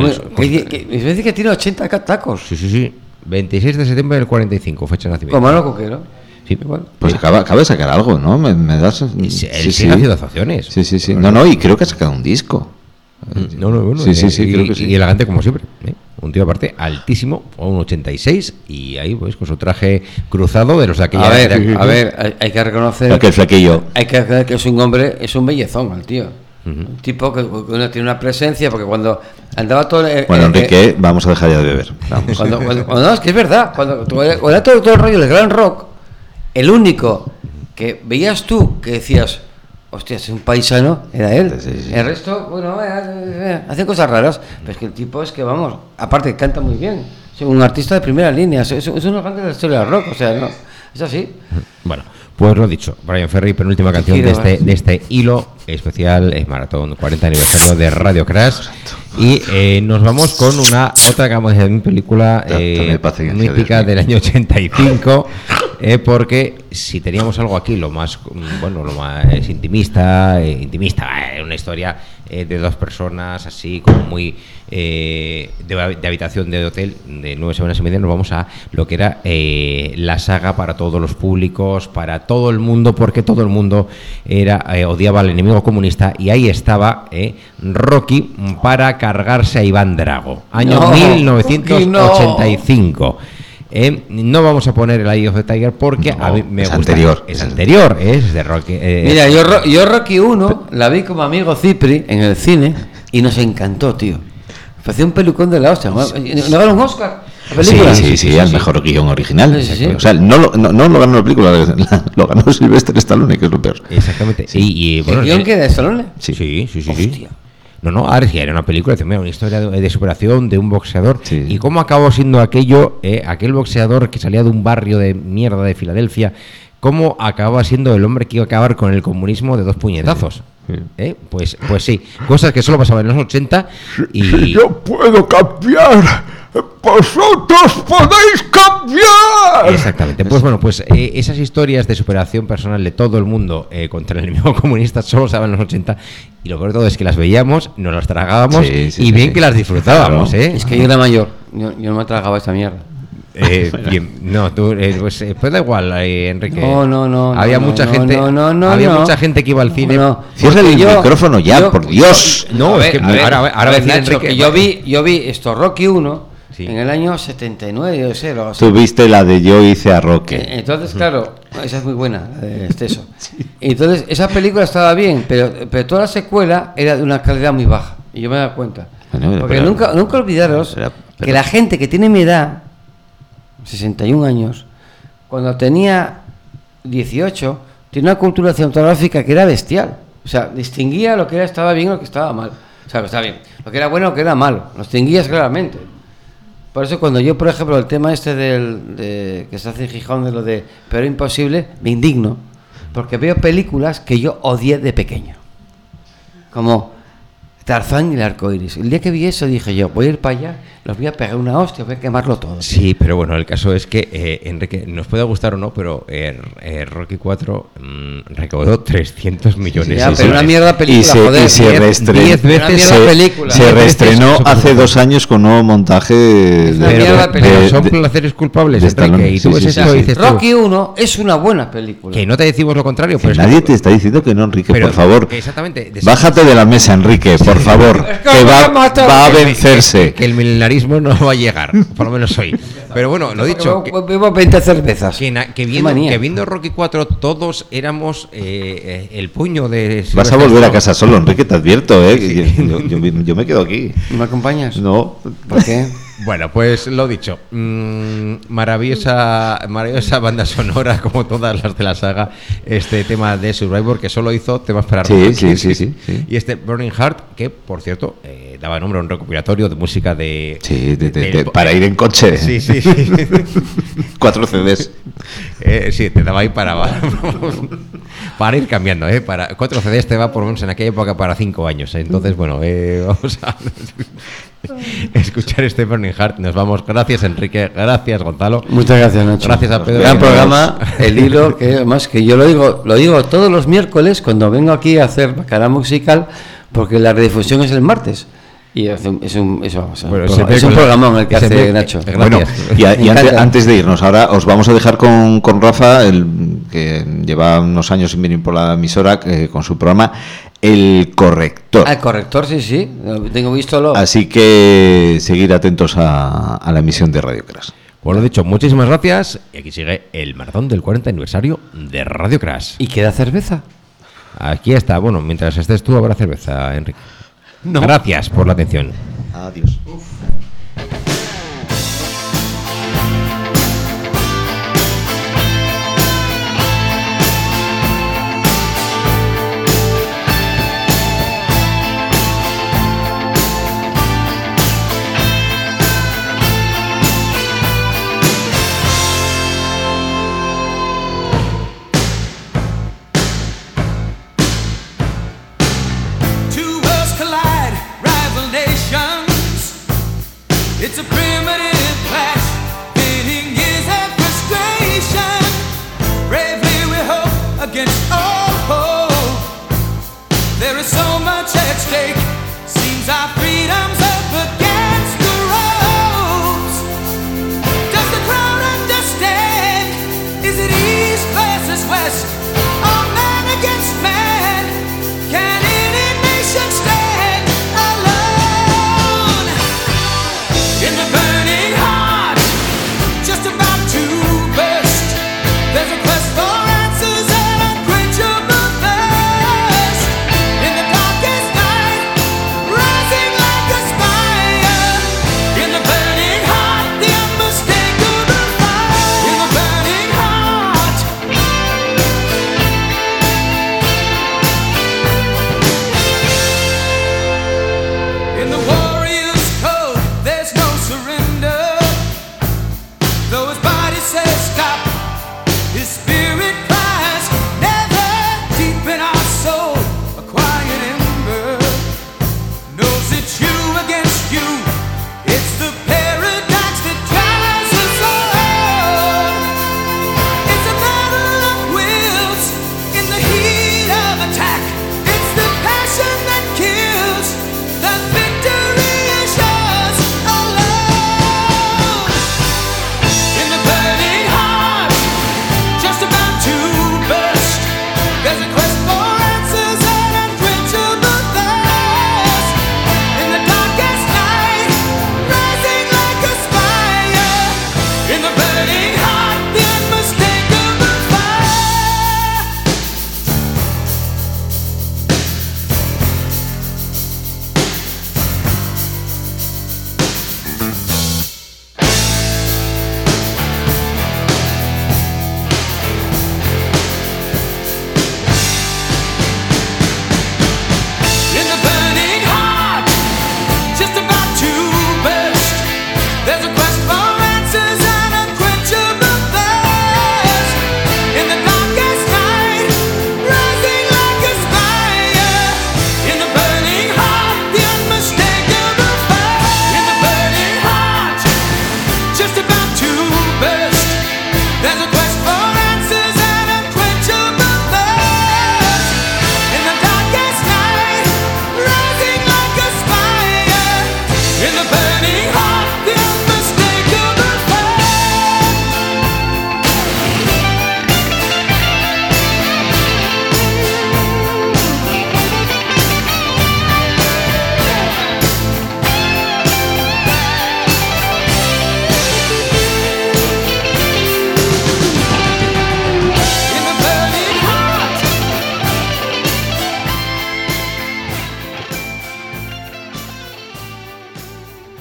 Me dice que tiene 80 tacos. Sí. 26 de septiembre del 45, fecha de nacimiento. Como Manolo Cuquero. Sí. Pues acaba de sacar algo, ¿no? Me das. Él sigue haciendo actuaciones. Sí. No, y creo que ha sacado un disco. No, bueno, Sí, creo que sí. Y elegante como siempre. Un tío aparte altísimo, a un 86, y ahí pues con su traje cruzado de los de aquella... A ver, hay que reconocer Porque el flequillo. hay que reconocer que es un hombre, es un bellezón el tío. Un tipo que uno tiene una presencia, porque cuando andaba todo... Bueno, Enrique, vamos a dejar ya de beber. Vamos. Cuando no, es que es verdad, cuando era todo el rollo del gran rock, el único que veías tú que decías, hostia, es un paisano, era él. Sí. El resto, bueno, hace cosas raras, pero es que el tipo es que, vamos, aparte que canta muy bien, es un artista de primera línea, es uno grande de la historia del rock, o sea, no, es así. Bueno, pues lo dicho, Brian Ferry, penúltima canción de este hilo especial, Maratón 40 aniversario de Radio Crash. Y nos vamos con otra que vamos a hacer en película mítica del año 85, porque si teníamos algo aquí, lo más intimista, una historia de dos personas así como muy de habitación de hotel de 9 semanas y media, nos vamos a lo que era la saga para todos los públicos, para todo el mundo, porque todo el mundo odiaba al enemigo comunista, y ahí estaba Rocky para cargarse a Iván Drago, año 1985. No vamos a poner el Eye of the Tiger porque a mí me gusta. Es anterior, es de Rocky. Mira, yo Rocky 1 la vi como amigo Cipri en el cine y nos encantó, tío. Parecía un pelucón de la hostia. ¿No ganó un Oscar? ¿La película? Sí, al mejor guión original. Sí. O sea, no lo ganó la película, lo ganó Sylvester Stallone, que es lo peor. Exactamente. ¿El guión que de Stallone? Sí. Hostia. No, ahora sí, era una película, mira, una historia de superación de un boxeador. Sí. Y cómo acabó siendo aquel boxeador que salía de un barrio de mierda de Filadelfia, cómo acababa siendo el hombre que iba a acabar con el comunismo de dos puñetazos. Sí. Pues sí, cosas que solo pasaban en los 80 y... Si yo puedo cambiar, vosotros podéis cambiar. Exactamente. Pues bueno, esas historias de superación personal de todo el mundo contra el enemigo comunista solo se daban en los 80, y lo peor de todo es que las veíamos, nos las tragábamos y bien que las disfrutábamos, Es que yo era mayor, yo no me tragaba esta mierda. Bien, no, tú, pues da igual, Enrique. No. Había mucha gente. Había mucha gente que iba al cine. Cierra el micrófono ya, por Dios. No, es que ahora va a decir Nacho, Enrique. Que yo vi esto Rocky 1 Sí. en el año 79, yo sé. Tú viste la de Yo hice a Roque. Entonces, claro, esa es muy buena, eso. Entonces, esa película estaba bien, pero toda la secuela era de una calidad muy baja. Y yo me he dado cuenta. Bueno, Porque pero- nunca olvidaros pero- que la gente que tiene mi edad, 61 años, cuando tenía 18, tiene una cultura cinematográfica que era bestial. O sea, distinguía lo que estaba bien y lo que estaba mal. O sea, lo que estaba bien. Lo que era bueno y lo que era malo. Lo distinguías claramente. Por eso cuando yo, por ejemplo, el tema este que se hace en Gijón de lo de Pero Imposible, me indigno, porque veo películas que yo odié de pequeño, como Tarzán y el arcoiris. El día que vi eso dije yo, voy a ir para allá, los voy a pegar una hostia, voy a quemarlo todo. Sí, pero bueno, el caso es que, Enrique, nos puede gustar o no, pero Rocky 4 recaudó 300 millones. Ya, de pero una dólares. mierda película, joder. Y se 10 veces se reestrenó Eso hace como- 2 años con un nuevo montaje Es una Pero, mierda película. son placeres culpables, de Enrique, Stallone. y tú Sí, ves sí, esto sí, y sí. dices tú, Rocky 1 es una buena película. que no te decimos lo contrario, pero es que- Nadie te está diciendo que no, Enrique, pero- por favor. Exactamente. Bájate de la mesa, Enrique, por favor. Es que Que me va, mata. va a vencerse. Que el milenarismo no va a llegar, por lo menos hoy. Pero bueno, lo dicho, que, Bebo 20 cervezas. que Qué viendo, manía. que viendo Rocky 4 todos éramos el puño de... Vas a volver a casa solo, Enrique, te advierto, ¿eh? Que yo me quedo aquí. ¿Me acompañas? No. ¿Por qué? Bueno, pues lo dicho, maravillosa banda sonora, como todas las de la saga, este tema de Survivor, que solo hizo temas para Sí, Rocky. sí. Y este Burning Heart, que por cierto, daba nombre a un recopilatorio de música de... Sí, del- para ir en coche. Sí. 4 CDs. Sí, te daba ahí para ir cambiando, para 4 CDs te va por lo menos en aquella época para 5 años. Entonces, bueno, vamos a escuchar este Burning Heart. Nos vamos. Gracias, Enrique. Gracias, Gonzalo. Muchas gracias, Nacho. Gracias a Pedro. Gran programa, el hilo, que además que yo lo digo todos los miércoles cuando vengo aquí a hacer Bacanal Musical, porque la redifusión es el martes. Y es un Bueno, es un programón el que ese hace miércoles- Nacho. Gracias. Bueno, y Me encanta. antes de irnos, ahora os vamos a dejar con Rafa, que lleva unos años sin venir por la emisora, con su programa El Corrector. Ah, el corrector, sí. Tengo visto Así que seguir atentos a la emisión de Radio Crash. Pues lo dicho, muchísimas gracias. Y aquí sigue el maratón del 40 aniversario de Radio Crash. ¿Y queda cerveza? Aquí está. Bueno, mientras estés tú, habrá cerveza, Enrique. No. Gracias por la atención. Adiós. Two worlds collide, rival nations. It's a primitive clash, pitting years of frustration. Bravely we hope against all hope. There is so much at stake. Seems our freedom's up against the ropes. Does the crowd understand? Is it east versus west, or man against man?